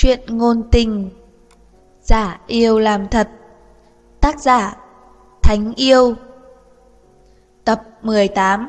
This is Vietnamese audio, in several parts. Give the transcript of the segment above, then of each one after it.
Chuyện ngôn tình, giả yêu làm thật. Tác giả Thánh Yêu. Tập 18.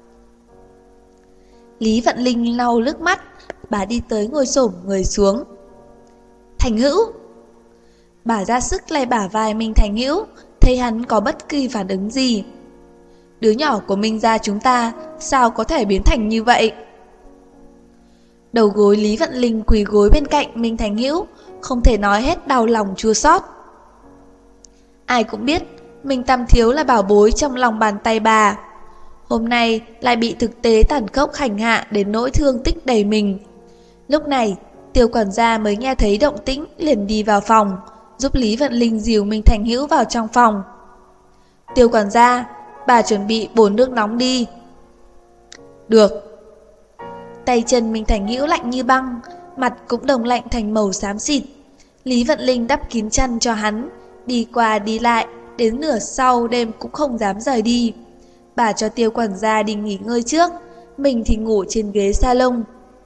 Lý Vận Linh lau nước mắt, bà đi tới ngồi xổm người xuống. Thành Hữu. Bà ra sức lay bả vai mình Thành Hữu, thấy hắn có bất kỳ phản ứng gì. Đứa nhỏ của Minh gia chúng ta sao có thể biến thành như vậy? Đầu gối Lý Vận Linh quỳ gối bên cạnh Minh Thành Hữu, không thể nói hết đau lòng chua xót. Ai cũng biết Minh Tam Thiếu là bảo bối trong lòng bàn tay bà, hôm nay lại bị thực tế tàn khốc hành hạ đến nỗi thương tích đầy mình. Lúc này Tiêu quản gia mới nghe thấy động tĩnh, liền đi vào phòng giúp Lý Vận Linh dìu Minh Thành Hữu vào trong phòng. Tiêu quản gia, bà chuẩn bị bồn nước nóng đi. Được. Tay chân Minh Thành Hữu lạnh như băng, mặt cũng đồng lạnh thành màu xám xịt. Lý Vận Linh đắp kín chăn cho hắn, đi qua đi lại, đến nửa sau đêm cũng không dám rời đi. Bà cho Tiêu quản gia đi nghỉ ngơi trước, mình thì ngủ trên ghế salon.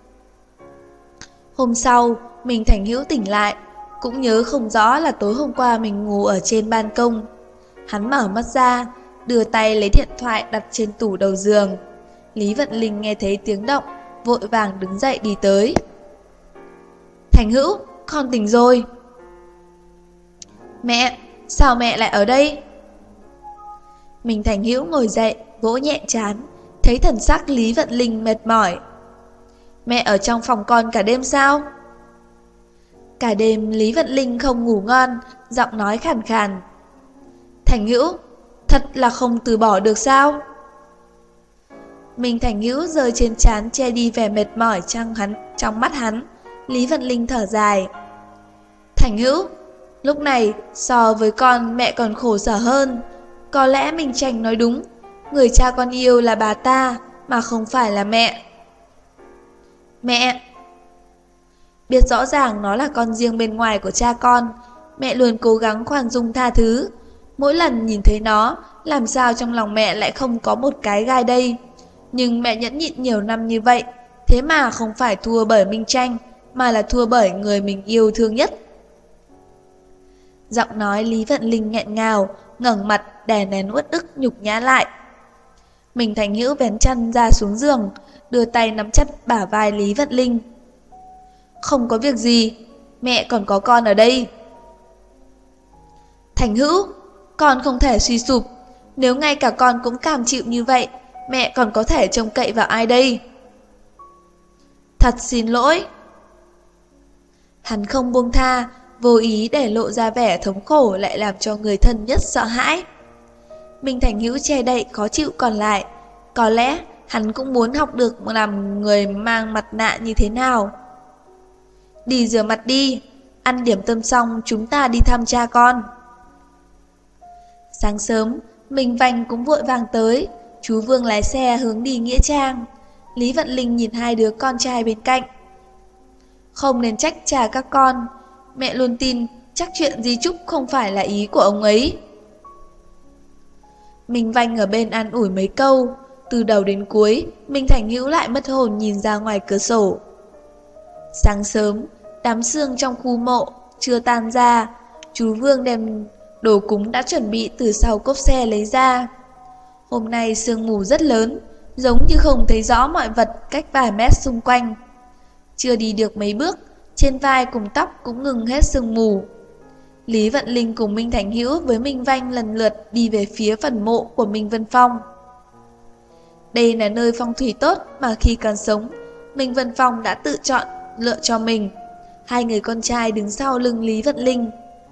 Hôm sau, Minh Thành Hữu tỉnh lại, cũng nhớ không rõ là tối hôm qua mình ngủ ở trên ban công. Hắn mở mắt ra, đưa tay lấy điện thoại đặt trên tủ đầu giường. Lý Vận Linh nghe thấy tiếng động, vội vàng đứng dậy đi tới. Thành Hữu, con tỉnh rồi. Mẹ, sao mẹ lại ở đây? Minh Thành Hữu ngồi dậy, vỗ nhẹ trán, thấy thần sắc Lý Vận Linh mệt mỏi. Mẹ ở trong phòng con cả đêm sao? Cả đêm Lý Vận Linh không ngủ ngon, giọng nói khàn khàn. Thành Hữu, thật là không từ bỏ được sao? Minh Thành Hữu rơi trên trán che đi vẻ mệt mỏi trong mắt hắn. Lý Vận Linh thở dài. Thành Hữu, lúc này so với con mẹ còn khổ sở hơn. Có lẽ Minh Tranh nói đúng, người cha con yêu là bà ta mà không phải là mẹ. Mẹ! Biết rõ ràng nó là con riêng bên ngoài của cha con, mẹ luôn cố gắng khoan dung tha thứ. Mỗi lần nhìn thấy nó, làm sao trong lòng mẹ lại không có một cái gai đây. Nhưng mẹ nhẫn nhịn nhiều năm như vậy, thế mà không phải thua bởi Minh Tranh, mà là thua bởi người mình yêu thương nhất. Giọng nói Lý Vận Linh nghẹn ngào, ngẩng mặt đè nén uất ức nhục nhã lại. Minh Thành Hữu vén chăn ra xuống giường, đưa tay nắm chặt bả vai Lý Vận Linh. Không có việc gì, mẹ còn có con ở đây. Thành Hữu, con không thể suy sụp. Nếu ngay cả con cũng cam chịu như vậy, mẹ còn có thể trông cậy vào ai đây? Thật xin lỗi. Hắn không buông tha, vô ý để lộ ra vẻ thống khổ lại làm cho người thân nhất sợ hãi. Minh Thành Hữu che đậy khó chịu còn lại. Có lẽ hắn cũng muốn học được làm người mang mặt nạ như thế nào. Đi rửa mặt đi, ăn điểm tâm xong chúng ta đi thăm cha con. Sáng sớm, Minh Vanh cũng vội vàng tới. Chú Vương lái xe hướng đi Nghĩa Trang. Lý Vận Linh nhìn hai đứa con trai bên cạnh. Không nên trách cha các con, mẹ luôn tin chắc chuyện di chúc không phải là ý của ông ấy. Minh Vanh ở bên an ủi mấy câu. Từ đầu đến cuối, Minh Thành Hữu lại mất hồn nhìn ra ngoài cửa sổ. Sáng sớm, đám sương trong khu mộ chưa tan ra. Chú Vương đem đồ cúng đã chuẩn bị từ sau cốp xe lấy ra. Hôm nay sương mù rất lớn, giống như không thấy rõ mọi vật cách vài mét xung quanh. Chưa đi được mấy bước, trên vai cùng tóc cũng ngừng hết sương mù. Lý Vận Linh cùng Minh Thành Hữu với Minh Vanh lần lượt đi về phía phần mộ của Minh Vân Phong. Đây là nơi phong thủy tốt mà khi còn sống, Minh Vân Phong đã tự chọn lựa cho mình. Hai người con trai đứng sau lưng Lý Vận Linh.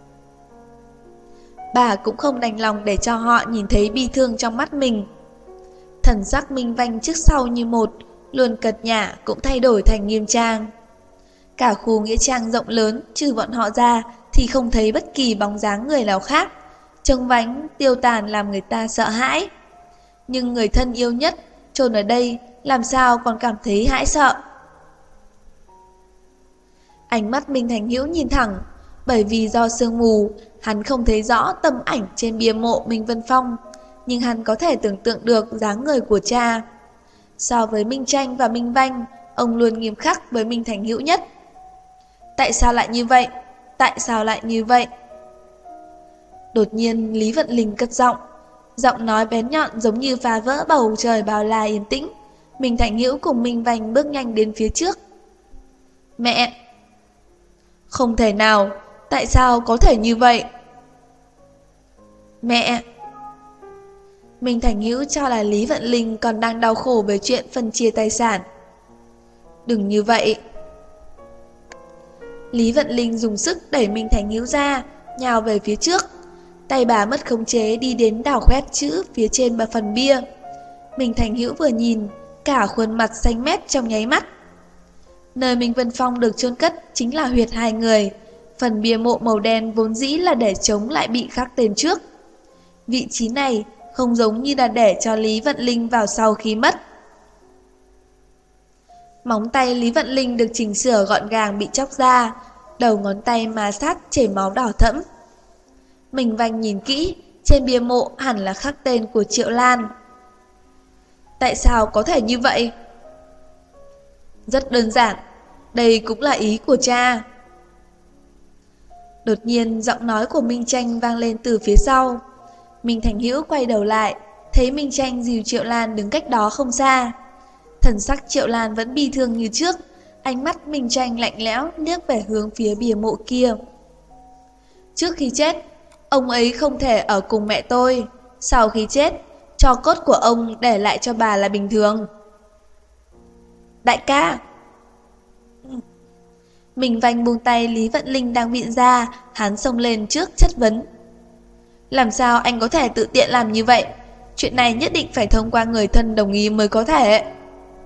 Bà cũng không đành lòng để cho họ nhìn thấy bi thương trong mắt mình. Thần sắc Minh Vanh trước sau như một, luôn cật nhả cũng thay đổi thành nghiêm trang. Cả khu nghĩa trang rộng lớn, trừ bọn họ ra thì không thấy bất kỳ bóng dáng người nào khác. Trông vánh, tiêu tàn làm người ta sợ hãi. Nhưng người thân yêu nhất chôn ở đây làm sao còn cảm thấy hãi sợ. Ánh mắt Minh Thành Hữu nhìn thẳng, bởi vì do sương mù, hắn không thấy rõ tấm ảnh trên bia mộ Minh Vân Phong, nhưng hắn có thể tưởng tượng được dáng người của cha. So với Minh Tranh và Minh Vanh, ông luôn nghiêm khắc với Minh Thành Hữu nhất. Tại sao lại như vậy? Tại sao lại như vậy? Đột nhiên Lý Vận Linh cất giọng. Giọng nói bén nhọn giống như phá vỡ bầu trời bao la yên tĩnh. Minh Thành Hữu cùng Minh Vành bước nhanh đến phía trước. Mẹ! Không thể nào! Tại sao có thể như vậy? Mẹ! Minh Thành Hữu cho là Lý Vận Linh còn đang đau khổ về chuyện phân chia tài sản. Đừng như vậy! Lý Vận Linh dùng sức đẩy Minh Thành Hữu ra, nhào về phía trước. Tay bà mất khống chế đi đến đào khoét chữ phía trên phần bia. Minh Thành Hữu vừa nhìn, cả khuôn mặt xanh mét trong nháy mắt. Nơi Minh Vân Phong được chôn cất chính là huyệt hai người. Phần bia mộ màu đen vốn dĩ là để chống lại bị khắc tên trước. Vị trí này không giống như là để cho Lý Vận Linh vào sau khi mất. Móng tay Lý Vận Linh được chỉnh sửa gọn gàng bị chóc ra, đầu ngón tay ma sát chảy máu đỏ thẫm. Minh Vành nhìn kỹ, trên bia mộ hẳn là khắc tên của Triệu Lan. Tại sao có thể như vậy? Rất đơn giản, đây cũng là ý của cha. Đột nhiên giọng nói của Minh Tranh vang lên từ phía sau. Minh Thành Hữu quay đầu lại, thấy Minh Tranh dìu Triệu Lan đứng cách đó không xa. Thần sắc Triệu Lan vẫn bi thương như trước, ánh mắt Minh Tranh lạnh lẽo liếc về hướng phía bia mộ kia. Trước khi chết, ông ấy không thể ở cùng mẹ tôi. Sau khi chết, tro cốt của ông để lại cho bà là bình thường. Đại ca! Minh Vành buông tay Lý Vận Linh đang vịn ra, hắn xông lên trước chất vấn. Làm sao anh có thể tự tiện làm như vậy? Chuyện này nhất định phải thông qua người thân đồng ý mới có thể.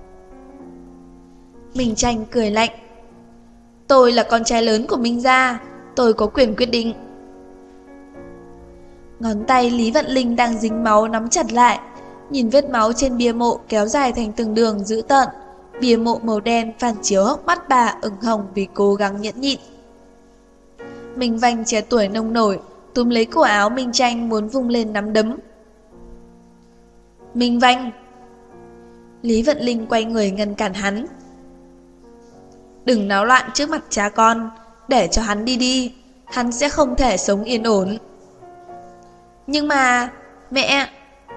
Minh Tranh cười lạnh. Tôi là con trai lớn của Minh gia, tôi có quyền quyết định. Ngón tay Lý Vận Linh đang dính máu nắm chặt lại, nhìn vết máu trên bia mộ kéo dài thành từng đường dữ tợn. Bia mộ màu đen phản chiếu hốc mắt bà ửng hồng vì cố gắng nhẫn nhịn. Minh Vành trẻ tuổi nông nổi, túm lấy cổ áo Minh Tranh muốn vung lên nắm đấm. Minh Vành! Lý Vận Linh quay người ngăn cản hắn. Đừng náo loạn trước mặt cha con, để cho hắn đi đi, hắn sẽ không thể sống yên ổn. Nhưng mà... mẹ...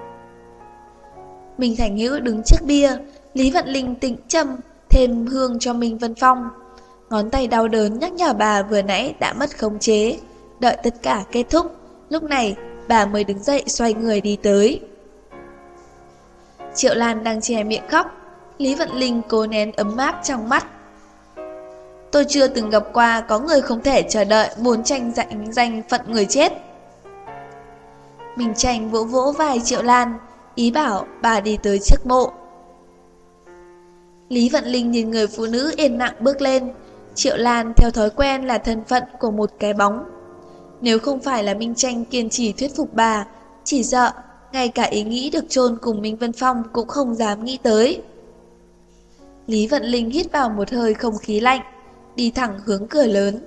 Minh Thành Hữu đứng trước bia, Lý Vận Linh tĩnh châm thêm hương cho Minh Vân Phong. Ngón tay đau đớn nhắc nhở bà vừa nãy đã mất khống chế. Đợi tất cả kết thúc, lúc này bà mới đứng dậy xoay người đi tới. Triệu Lan đang che miệng khóc, Lý Vận Linh cố nén ấm áp trong mắt. Tôi chưa từng gặp qua có người không thể chờ đợi muốn tranh danh phận người chết. Minh Tranh vỗ vỗ vai Triệu Lan, ý bảo bà đi tới trước mộ. Lý Vận Linh nhìn người phụ nữ yên lặng bước lên. Triệu Lan theo thói quen là thân phận của một cái bóng. Nếu không phải là Minh Tranh kiên trì thuyết phục bà, chỉ sợ ngay cả ý nghĩ được chôn cùng Minh Vân Phong cũng không dám nghĩ tới. Lý Vận Linh hít vào một hơi không khí lạnh, đi thẳng hướng cửa lớn.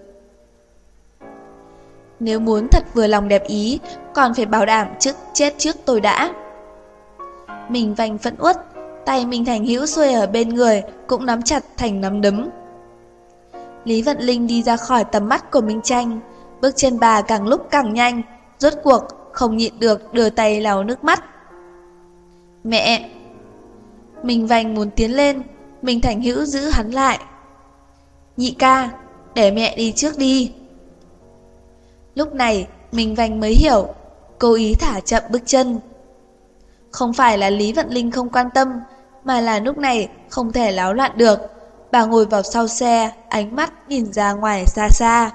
Nếu muốn thật vừa lòng đẹp ý, còn phải bảo đảm chết trước tôi đã. Minh Vành phẫn uất, tay Minh Thành Hữu xuôi ở bên người cũng nắm chặt thành nắm đấm. Lý Vận Linh đi ra khỏi tầm mắt của Minh Tranh, bước chân bà càng lúc càng nhanh, rốt cuộc không nhịn được đưa tay lau nước mắt. Mẹ! Minh Vành muốn tiến lên, Minh Thành Hữu giữ hắn lại. Nhị ca, để mẹ đi trước đi. Lúc này Minh Vành mới hiểu, cố ý thả chậm bước chân. Không phải là Lý Vận Linh không quan tâm, mà là lúc này không thể láo loạn được. Bà ngồi vào sau xe, ánh mắt nhìn ra ngoài xa xa.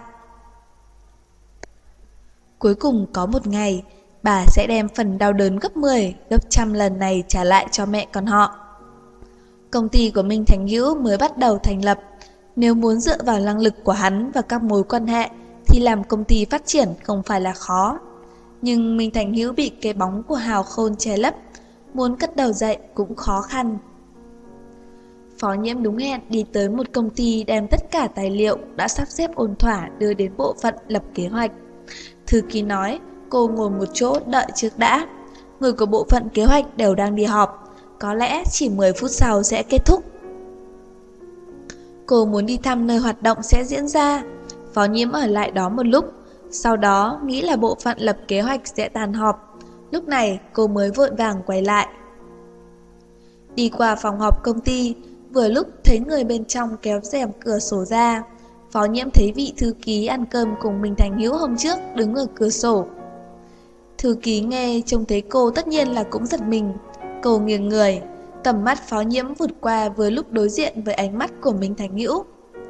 Cuối cùng có một ngày, bà sẽ đem phần đau đớn gấp 10, gấp trăm lần này trả lại cho mẹ con họ. Công ty của Minh Thành Hữu mới bắt đầu thành lập. Nếu muốn dựa vào năng lực của hắn và các mối quan hệ thì làm công ty phát triển không phải là khó. Nhưng Minh Thành Hữu bị cái bóng của Hào Khôn che lấp, muốn cất đầu dậy cũng khó khăn. Phó Nhiễm đúng hẹn đi tới một công ty đem tất cả tài liệu đã sắp xếp ổn thỏa đưa đến bộ phận lập kế hoạch. Thư ký nói cô ngồi một chỗ đợi trước đã. Người của bộ phận kế hoạch đều đang đi họp, có lẽ chỉ 10 phút sau sẽ kết thúc. Cô muốn đi thăm nơi hoạt động sẽ diễn ra. Phó Nhiễm ở lại đó một lúc, sau đó nghĩ là bộ phận lập kế hoạch sẽ tàn họp. Lúc này cô mới vội vàng quay lại. Đi qua phòng họp công ty, vừa lúc thấy người bên trong kéo rèm cửa sổ ra. Phó Nhiễm thấy vị thư ký ăn cơm cùng Minh Thành Hữu hôm trước đứng ở cửa sổ. Thư ký nghe trông thấy cô tất nhiên là cũng giật mình. Cô nghiêng người, tầm mắt Phó Nhiễm vụt qua vừa lúc đối diện với ánh mắt của Minh Thành Hữu.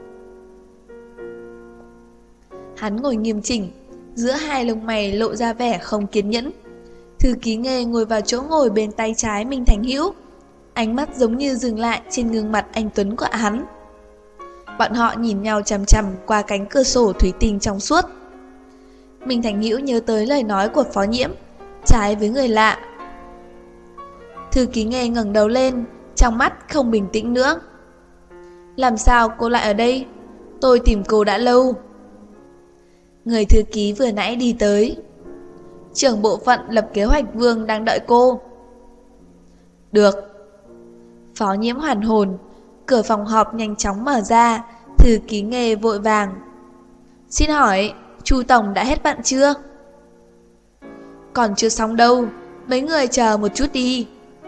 Hắn ngồi nghiêm chỉnh, giữa hai lông mày lộ ra vẻ không kiên nhẫn. Thư ký nghe ngồi vào chỗ ngồi bên tay trái Minh Thành Hữu, ánh mắt giống như dừng lại trên gương mặt anh tuấn của hắn. Bọn họ nhìn nhau chằm chằm qua cánh cửa sổ thủy tinh trong suốt. Minh Thành Hữu nhớ tới lời nói của Phó Nhiễm, trái với người lạ. Thư ký nghe ngẩng đầu lên, trong mắt không bình tĩnh nữa. Làm sao cô lại ở đây? Tôi tìm cô đã lâu. Người thư ký vừa nãy đi tới. Trưởng bộ phận lập kế hoạch Vương đang đợi cô. Được. Phó Nhiễm hoàn hồn, cửa phòng họp nhanh chóng mở ra, thư ký nghe vội vàng. Xin hỏi, Chu Tổng đã hết bận chưa? Còn chưa xong đâu, mấy người chờ một chút đi.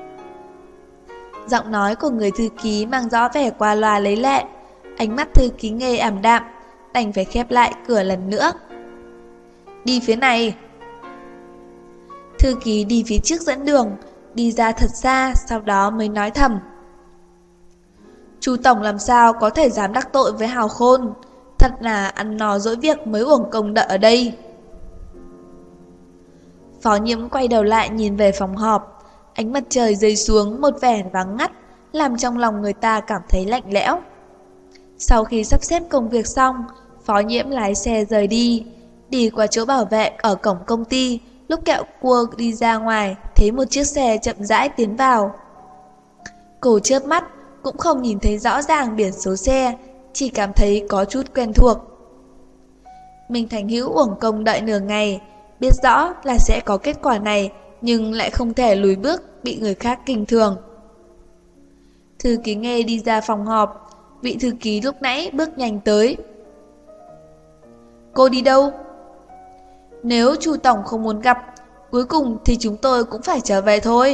Giọng nói của người thư ký mang rõ vẻ qua loa lấy lệ, ánh mắt thư ký nghe ảm đạm, đành phải khép lại cửa lần nữa. Đi phía này. Thư ký đi phía trước dẫn đường, đi ra thật xa, sau đó mới nói thầm. Chu Tổng làm sao có thể dám đắc tội với Hào Khôn, thật là ăn no dỗi việc mới uổng công đợi ở đây. Phó Nhiễm quay đầu lại nhìn về phòng họp, ánh mặt trời rơi xuống một vẻ vắng ngắt, làm trong lòng người ta cảm thấy lạnh lẽo. Sau khi sắp xếp công việc xong, Phó Nhiễm lái xe rời đi qua chỗ bảo vệ ở cổng công ty, lúc kẹo cua đi ra ngoài, thấy một chiếc xe chậm rãi tiến vào. Cô chớp mắt, cũng không nhìn thấy rõ ràng biển số xe, chỉ cảm thấy có chút quen thuộc. Minh Thành Hữu uổng công đợi nửa ngày, biết rõ là sẽ có kết quả này, nhưng lại không thể lùi bước, bị người khác kinh thường. Thư ký nghe đi ra phòng họp, vị thư ký lúc nãy bước nhanh tới. Cô đi đâu? Nếu Chu Tổng không muốn gặp, cuối cùng thì chúng tôi cũng phải trở về thôi.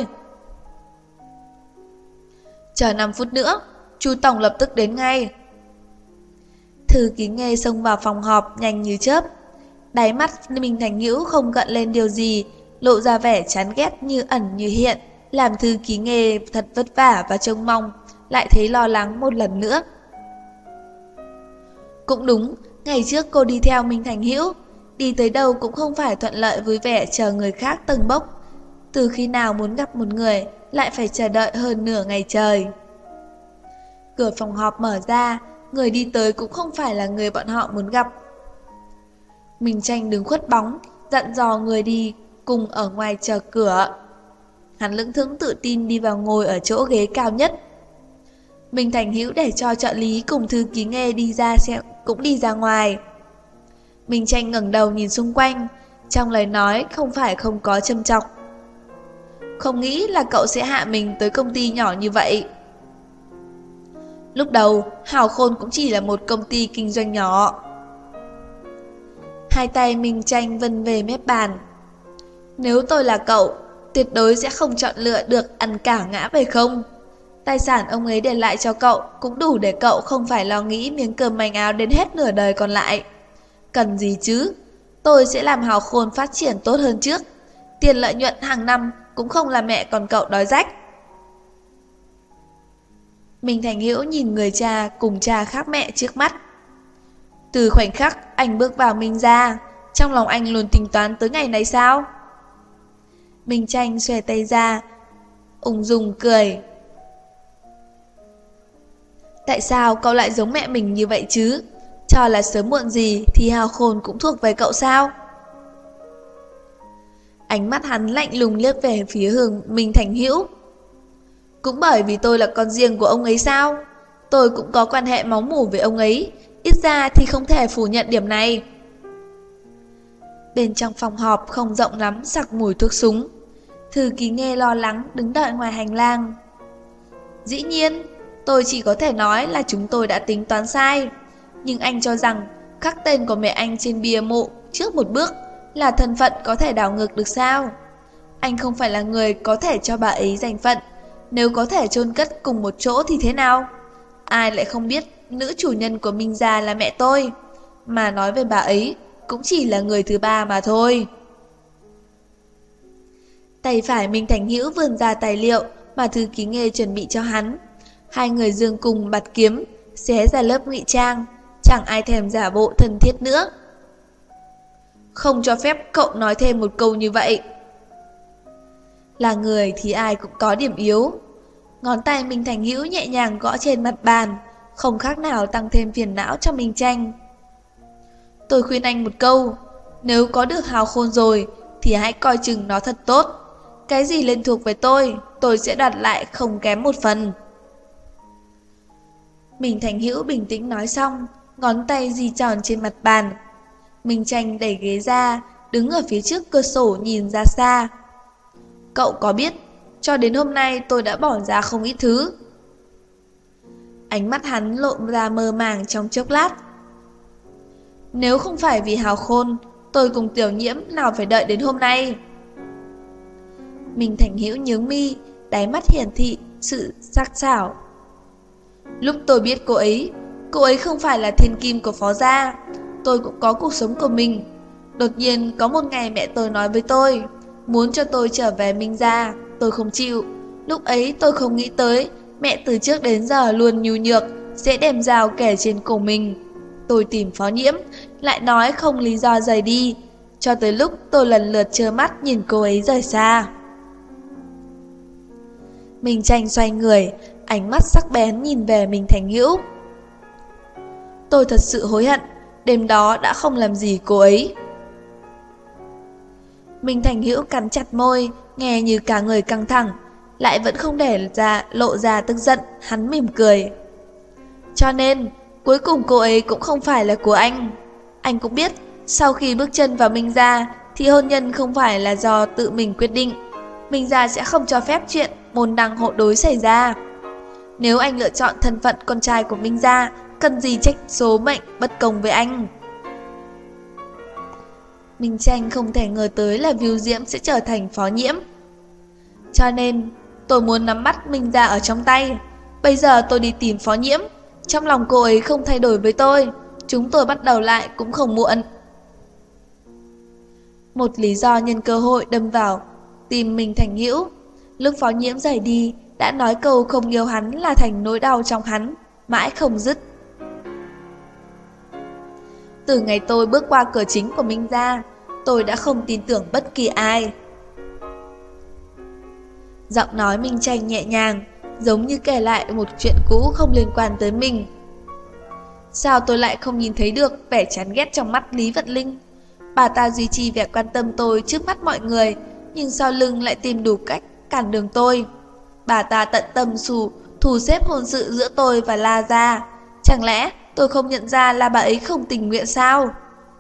Chờ 5 phút nữa, Chu Tổng lập tức đến ngay. Thư ký nghe xông vào phòng họp nhanh như chớp. Đáy mắt Minh Thành Hữu không gợn lên điều gì, lộ ra vẻ chán ghét như ẩn như hiện, làm thư ký nghe thật vất vả và trông mong, lại thấy lo lắng một lần nữa. Cũng đúng, ngày trước cô đi theo Minh Thành Hữu, đi tới đâu cũng không phải thuận lợi vui vẻ chờ người khác tầng bốc. Từ khi nào muốn gặp một người, lại phải chờ đợi hơn nửa ngày trời. Cửa phòng họp mở ra, người đi tới cũng không phải là người bọn họ muốn gặp. Minh Tranh đứng khuất bóng, dặn dò người đi cùng ở ngoài chờ cửa. Hắn lững thững tự tin đi vào ngồi ở chỗ ghế cao nhất. Minh Thành Hữu để cho trợ lý cùng thư ký nghe đi ra xem, cũng đi ra ngoài. Minh Tranh ngẩng đầu nhìn xung quanh, trong lời nói không phải không có châm chọc. Không nghĩ là cậu sẽ hạ mình tới công ty nhỏ như vậy. Lúc đầu, Hào Khôn cũng chỉ là một công ty kinh doanh nhỏ. Hai tay Minh Tranh vân về mép bàn. Nếu tôi là cậu, tuyệt đối sẽ không chọn lựa được ăn cả ngã về không. Tài sản ông ấy để lại cho cậu cũng đủ để cậu không phải lo nghĩ miếng cơm manh áo đến hết nửa đời còn lại. Cần gì chứ? Tôi sẽ làm Hào Khôn phát triển tốt hơn trước. Tiền lợi nhuận hàng năm cũng không làm mẹ còn cậu đói rách. Minh Thành Hữu nhìn người cha cùng cha khác mẹ trước mắt. Từ khoảnh khắc anh bước vào Minh gia, trong lòng anh luôn tính toán tới ngày này sao? Minh Tranh xòe tay ra, ung dung cười. Tại sao cậu lại giống mẹ mình như vậy chứ? Cho là sớm muộn gì thì Hào Khôn cũng thuộc về cậu sao? Ánh mắt hắn lạnh lùng liếc về phía hướng Minh Thành Hữu. Cũng bởi vì tôi là con riêng của ông ấy sao? Tôi cũng có quan hệ máu mủ với ông ấy, ít ra thì không thể phủ nhận điểm này. Bên trong phòng họp không rộng lắm sặc mùi thuốc súng. Thư ký nghe lo lắng đứng đợi ngoài hành lang. Dĩ nhiên, tôi chỉ có thể nói là chúng tôi đã tính toán sai. Nhưng anh cho rằng khắc tên của mẹ anh trên bia mộ trước một bước là thân phận có thể đảo ngược được sao? Anh không phải là người có thể cho bà ấy danh phận. Nếu có thể chôn cất cùng một chỗ thì thế nào? Ai lại không biết nữ chủ nhân của Minh Gia là mẹ tôi. Mà nói về bà ấy cũng chỉ là người thứ ba mà thôi. Tay phải Minh Thành Hữu vươn ra tài liệu mà Thư Ký Nghê chuẩn bị cho hắn. Hai người giương cùng bạt kiếm, xé ra lớp ngụy trang, chẳng ai thèm giả bộ thân thiết nữa. Không cho phép cậu nói thêm một câu như vậy. Là người thì ai cũng có điểm yếu. Ngón tay Minh Thành Hữu nhẹ nhàng gõ trên mặt bàn, không khác nào tăng thêm phiền não cho Minh Tranh. Tôi khuyên anh một câu, nếu có được hào khôn rồi thì hãy coi chừng nó thật tốt. Cái gì lên thuộc về tôi sẽ đoạt lại không kém một phần. Minh Thành Hữu bình tĩnh nói xong, ngón tay di tròn trên mặt bàn. Minh Tranh đẩy ghế ra, đứng ở phía trước cửa sổ nhìn ra xa. Cậu có biết, cho đến hôm nay tôi đã bỏ ra không ít thứ. Ánh mắt hắn lộ ra mơ màng trong chốc lát. Nếu không phải vì hào khôn, tôi cùng Tiểu Nhiễm nào phải đợi đến hôm nay. Minh Thành Hữu nhướng mi, đáy mắt hiển thị sự sắc sảo. Lúc tôi biết cô ấy không phải là thiên kim của Phó gia. Tôi cũng có cuộc sống của mình. Đột nhiên có một ngày mẹ tôi nói với tôi, muốn cho tôi trở về Minh gia. Tôi không chịu. Lúc ấy tôi không nghĩ tới mẹ từ trước đến giờ luôn nhu nhược, sẽ đem dao kẻ trên cổ mình. Tôi tìm Phó Nhiễm, lại nói không lý do rời đi, cho tới lúc tôi lần lượt trơ mắt nhìn cô ấy rời xa. Minh Tranh xoay người, ánh mắt sắc bén nhìn về Minh Thành Hữu. Tôi thật sự hối hận, đêm đó đã không làm gì cô ấy. Minh Thành Hữu cắn chặt môi, nghe như cả người căng thẳng, lại vẫn không để lộ ra tức giận, hắn mỉm cười. Cho nên, cuối cùng cô ấy cũng không phải là của anh. Anh cũng biết, sau khi bước chân vào Minh gia, thì hôn nhân không phải là do tự mình quyết định. Minh gia sẽ không cho phép chuyện môn đăng hộ đối xảy ra. Nếu anh lựa chọn thân phận con trai của Minh gia, cần gì trách số mệnh bất công với anh. Minh Tranh không thể ngờ tới là Vưu Diễm sẽ trở thành Phó Nhiễm. Cho nên, tôi muốn nắm bắt Minh gia ở trong tay. Bây giờ tôi đi tìm Phó Nhiễm. Trong lòng cô ấy không thay đổi với tôi, chúng tôi bắt đầu lại cũng không muộn. Một lý do nhân cơ hội đâm vào tìm Minh Thành Hữu. Lúc Phó Nhiễm rời đi, đã nói câu không yêu hắn là thành nỗi đau trong hắn, mãi không dứt. Từ ngày tôi bước qua cửa chính của Minh gia, tôi đã không tin tưởng bất kỳ ai. Giọng nói Minh Tranh nhẹ nhàng, giống như kể lại một chuyện cũ không liên quan tới mình. Sao tôi lại không nhìn thấy được vẻ chán ghét trong mắt Lý Vận Linh? Bà ta duy trì vẻ quan tâm tôi trước mắt mọi người, nhưng sau lưng lại tìm đủ cách cản đường tôi. Bà ta tận tâm thu xếp hôn sự giữa tôi và La gia. Chẳng lẽ tôi không nhận ra là bà ấy không tình nguyện sao?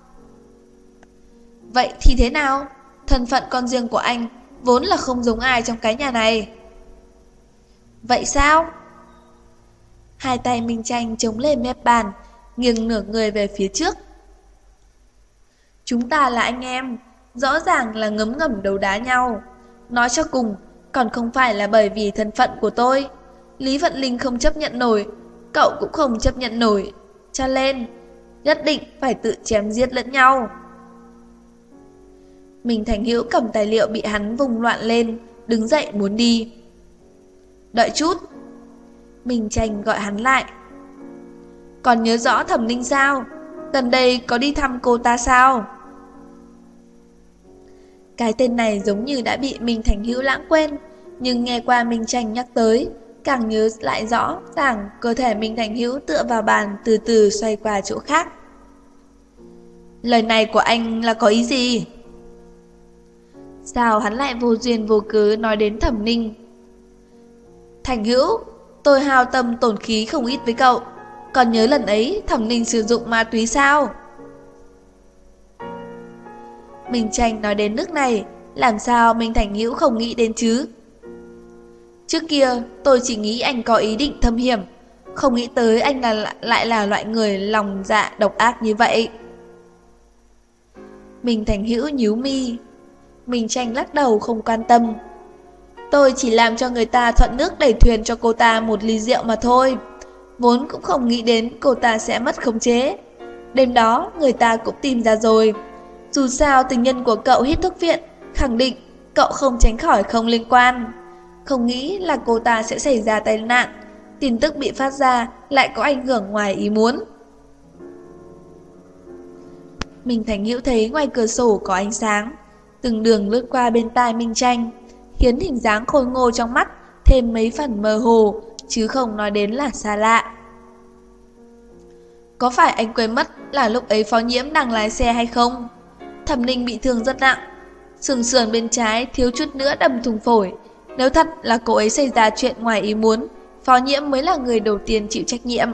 Vậy thì thế nào? Thân phận con riêng của anh vốn là không giống ai trong cái nhà này. Vậy sao? Hai tay Minh Tranh chống lên mép bàn, nghiêng nửa người về phía trước. Chúng ta là anh em, rõ ràng là ngấm ngầm đấu đá nhau. Nói cho cùng, còn không phải là bởi vì thân phận của tôi. Lý Vận Linh không chấp nhận nổi, cậu cũng không chấp nhận nổi. Cho nên, nhất định phải tự chém giết lẫn nhau. Minh Thành Hữu cầm tài liệu bị hắn vùng loạn lên, đứng dậy muốn đi. Đợi chút. Minh Tranh gọi hắn lại. Còn nhớ rõ Thẩm Ninh sao? Gần đây có đi thăm cô ta sao? Cái tên này giống như đã bị Minh Thành Hữu lãng quên, nhưng nghe qua Minh Tranh nhắc tới, càng nhớ lại rõ ràng cơ thể Minh Thành Hữu tựa vào bàn từ từ xoay qua chỗ khác. Lời này của anh là có ý gì? Sao hắn lại vô duyên vô cớ nói đến Thẩm Ninh? Thành Hữu, tôi hao tâm tổn khí không ít với cậu. Còn nhớ lần ấy Thẩm Ninh sử dụng ma túy sao? Minh Tranh nói đến nước này, làm sao Minh Thành Hữu không nghĩ đến chứ? Trước kia tôi chỉ nghĩ anh có ý định thâm hiểm, không nghĩ tới anh lại là loại người lòng dạ độc ác như vậy. Minh Thành Hữu nhíu mi. Minh Tranh lắc đầu không quan tâm. Tôi chỉ làm cho người ta thuận nước đẩy thuyền cho cô ta một ly rượu mà thôi. Vốn cũng không nghĩ đến cô ta sẽ mất khống chế. Đêm đó người ta cũng tìm ra rồi. Dù sao tình nhân của cậu hít thuốc viện, khẳng định cậu không tránh khỏi không liên quan. Không nghĩ là cô ta sẽ xảy ra tai nạn. Tin tức bị phát ra lại có ảnh hưởng ngoài ý muốn. Minh Thành Hữu thấy ngoài cửa sổ có ánh sáng, từng đường lướt qua bên tai Minh Tranh, khiến hình dáng khôi ngô trong mắt thêm mấy phần mơ hồ, chứ không nói đến là xa lạ. Có phải anh quên mất là lúc ấy Phó Nhiễm đang lái xe hay không? Thẩm Ninh bị thương rất nặng, xương sườn bên trái thiếu chút nữa đâm thủng phổi. Nếu thật là cô ấy xảy ra chuyện ngoài ý muốn, Phó Nhiễm mới là người đầu tiên chịu trách nhiệm.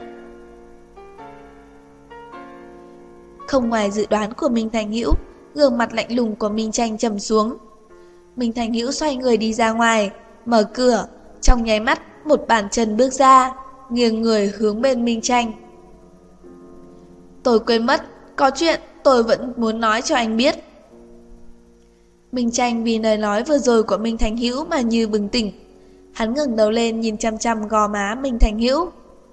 Không ngoài dự đoán của Minh Thành Hữu, gương mặt lạnh lùng của Minh Tranh trầm xuống. Minh Thành Hữu xoay người đi ra ngoài, mở cửa, trong nháy mắt một bàn chân bước ra, nghiêng người hướng bên Minh Tranh. Tôi quên mất, có chuyện tôi vẫn muốn nói cho anh biết. Minh Tranh vì lời nói vừa rồi của Minh Thành Hữu mà như bừng tỉnh. Hắn ngẩng đầu lên nhìn chăm chăm gò má Minh Thành Hữu.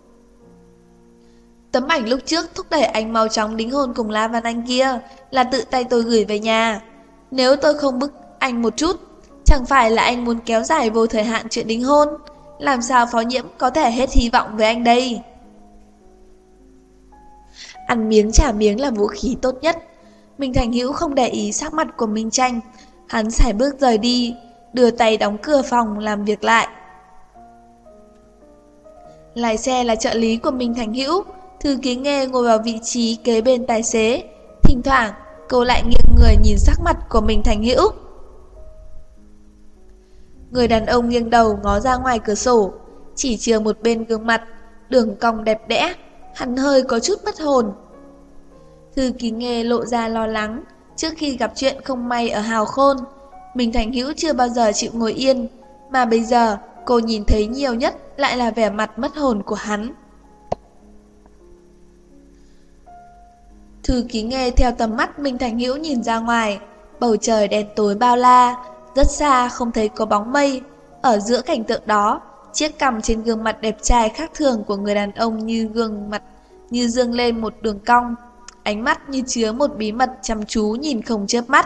Tấm ảnh lúc trước thúc đẩy anh mau chóng đính hôn cùng La Văn Anh kia là tự tay tôi gửi về nhà. Nếu tôi không bức anh một chút, chẳng phải là anh muốn kéo dài vô thời hạn chuyện đính hôn. Làm sao Phó Nhiễm có thể hết hy vọng với anh đây? Ăn miếng trả miếng là vũ khí tốt nhất. Minh Thành Hữu không để ý sắc mặt của Minh Tranh. Hắn sải bước rời đi, đưa tay đóng cửa phòng làm việc lại. Lái xe là trợ lý của Minh Thành Hữu. Thư ký Nghê ngồi vào vị trí kế bên tài xế. Thỉnh thoảng cô lại nghiêng người nhìn sắc mặt của Minh Thành Hữu. Người đàn ông nghiêng đầu ngó ra ngoài cửa sổ, chỉ chừa một bên gương mặt, đường cong đẹp đẽ, hắn hơi có chút mất hồn. Thư ký Nghê lộ ra lo lắng. Trước khi gặp chuyện không may ở Hào Khôn, Minh Thành Hữu chưa bao giờ chịu ngồi yên, mà bây giờ cô nhìn thấy nhiều nhất lại là vẻ mặt mất hồn của hắn. Thư ký Nghê theo tầm mắt Minh Thành Hữu nhìn ra ngoài, bầu trời đen tối bao la, rất xa không thấy có bóng mây. Ở giữa cảnh tượng đó, chiếc cằm trên gương mặt đẹp trai khác thường của người đàn ông như gương mặt như dương lên một đường cong, ánh mắt như chứa một bí mật chăm chú nhìn không chớp mắt.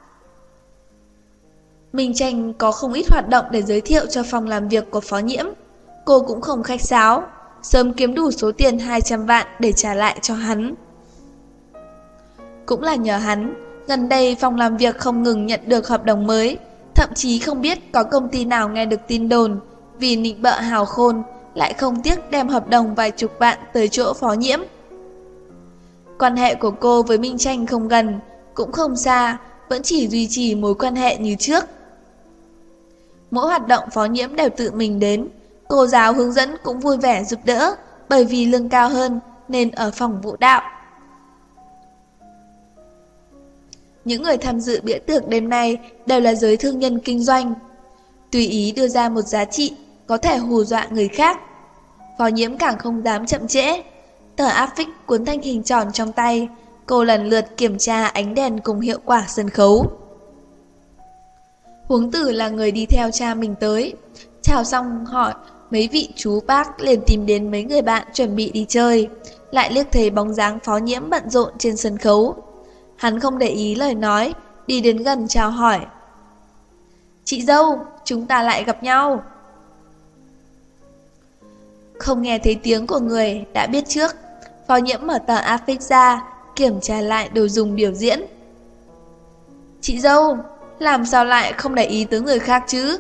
Minh Tranh có không ít hoạt động để giới thiệu cho phòng làm việc của Phó Nhiễm. Cô cũng không khách sáo, sớm kiếm đủ số tiền 200 vạn để trả lại cho hắn. Cũng là nhờ hắn, gần đây phòng làm việc không ngừng nhận được hợp đồng mới, thậm chí không biết có công ty nào nghe được tin đồn vì nịnh bợ Hào Khôn lại không tiếc đem hợp đồng vài chục vạn tới chỗ Phó Nhiễm. Quan hệ của cô với Minh Tranh không gần, cũng không xa, vẫn chỉ duy trì mối quan hệ như trước. Mỗi hoạt động Phó Nhiễm đều tự mình đến, cô giáo hướng dẫn cũng vui vẻ giúp đỡ, bởi vì lương cao hơn nên ở phòng vũ đạo. Những người tham dự bữa tiệc đêm nay đều là giới thương nhân kinh doanh. Tùy ý đưa ra một giá trị có thể hù dọa người khác. Phó Nhiễm càng không dám chậm trễ. Tờ áp phích cuốn thành hình tròn trong tay, cô lần lượt kiểm tra ánh đèn cùng hiệu quả sân khấu. Huống Tử là người đi theo cha mình tới. Chào xong hỏi mấy vị chú bác, liền tìm đến mấy người bạn chuẩn bị đi chơi. Lại liếc thấy bóng dáng Phó Nhiễm bận rộn trên sân khấu. Hắn không để ý lời nói, đi đến gần chào hỏi. Chị dâu, chúng ta lại gặp nhau. Không nghe thấy tiếng của người, đã biết trước. Phó Nhiễm mở tờ áp phích ra, kiểm tra lại đồ dùng biểu diễn. Chị dâu, làm sao lại không để ý tới người khác chứ?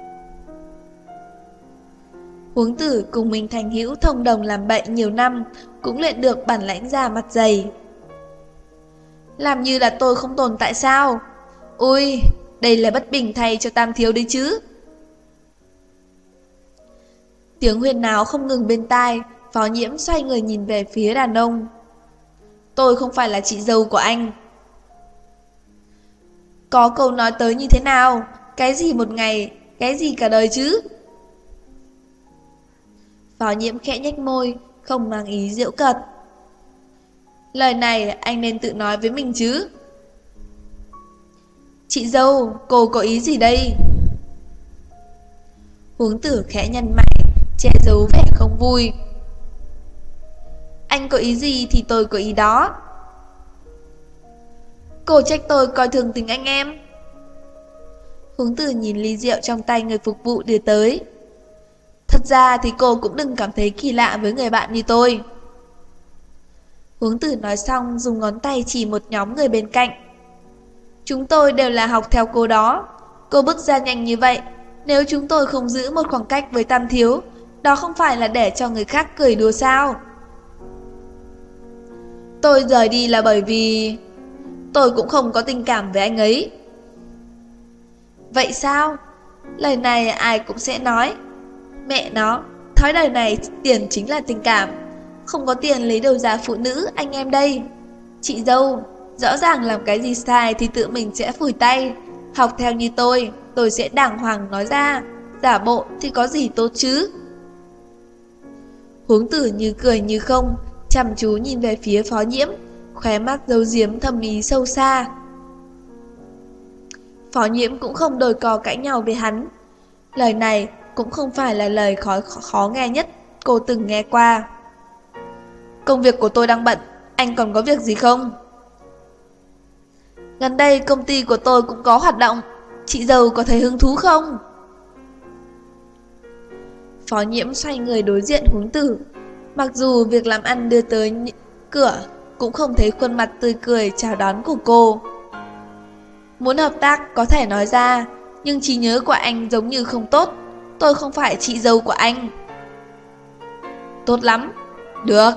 Huống Tử cùng Minh Thành Hữu thông đồng làm bệnh nhiều năm, cũng luyện được bản lãnh già mặt dày. Làm như là tôi không tồn tại sao? Ui, đây là bất bình thay cho Tam thiếu đấy chứ. Tiếng huyên náo không ngừng bên tai, Phó Nhiễm xoay người nhìn về phía đàn ông. Tôi không phải là chị dâu của anh. Có câu nói tới như thế nào? Cái gì một ngày, cái gì cả đời chứ? Phó Nhiễm khẽ nhếch môi, không mang ý giễu cợt. Lời này anh nên tự nói với mình chứ. Chị dâu, cô có ý gì đây? Huống tử khẽ nhăn mày, che giấu vẻ không vui. Anh có ý gì thì tôi có ý đó. Cô trách tôi coi thường tính anh em. Huống tử nhìn ly rượu trong tay người phục vụ đưa tới. Thật ra thì cô cũng đừng cảm thấy kỳ lạ với người bạn như tôi. Huống tử nói xong dùng ngón tay chỉ một nhóm người bên cạnh. Chúng tôi đều là học theo cô đó. Cô bước ra nhanh như vậy, nếu chúng tôi không giữ một khoảng cách với Tam Thiếu, đó không phải là để cho người khác cười đùa sao? Tôi rời đi là bởi vì tôi cũng không có tình cảm với anh ấy. Vậy sao? Lời này ai cũng sẽ nói. Mẹ nó, thói đời này tiền chính là tình cảm. Không có tiền lấy đâu ra phụ nữ anh em đây. Chị dâu, rõ ràng làm cái gì sai thì tự mình sẽ phủi tay. Học theo như tôi sẽ đàng hoàng nói ra. Giả bộ thì có gì tốt chứ? Huống tử như cười như không, chăm chú nhìn về phía Phó Nhiễm, khóe mắt giấu giếm thâm ý sâu xa. Phó Nhiễm cũng không đôi co cãi nhau với hắn. Lời này cũng không phải là lời khó nghe nhất cô từng nghe qua. Công việc của tôi đang bận, anh còn có việc gì không? Gần đây công ty của tôi cũng có hoạt động, chị dâu có thấy hứng thú không? Phó Nhiễm xoay người đối diện Huống tử. Mặc dù việc làm ăn đưa tới cửa, cũng không thấy khuôn mặt tươi cười chào đón của cô. Muốn hợp tác có thể nói ra, nhưng trí nhớ của anh giống như không tốt. Tôi không phải chị dâu của anh. Tốt lắm, được.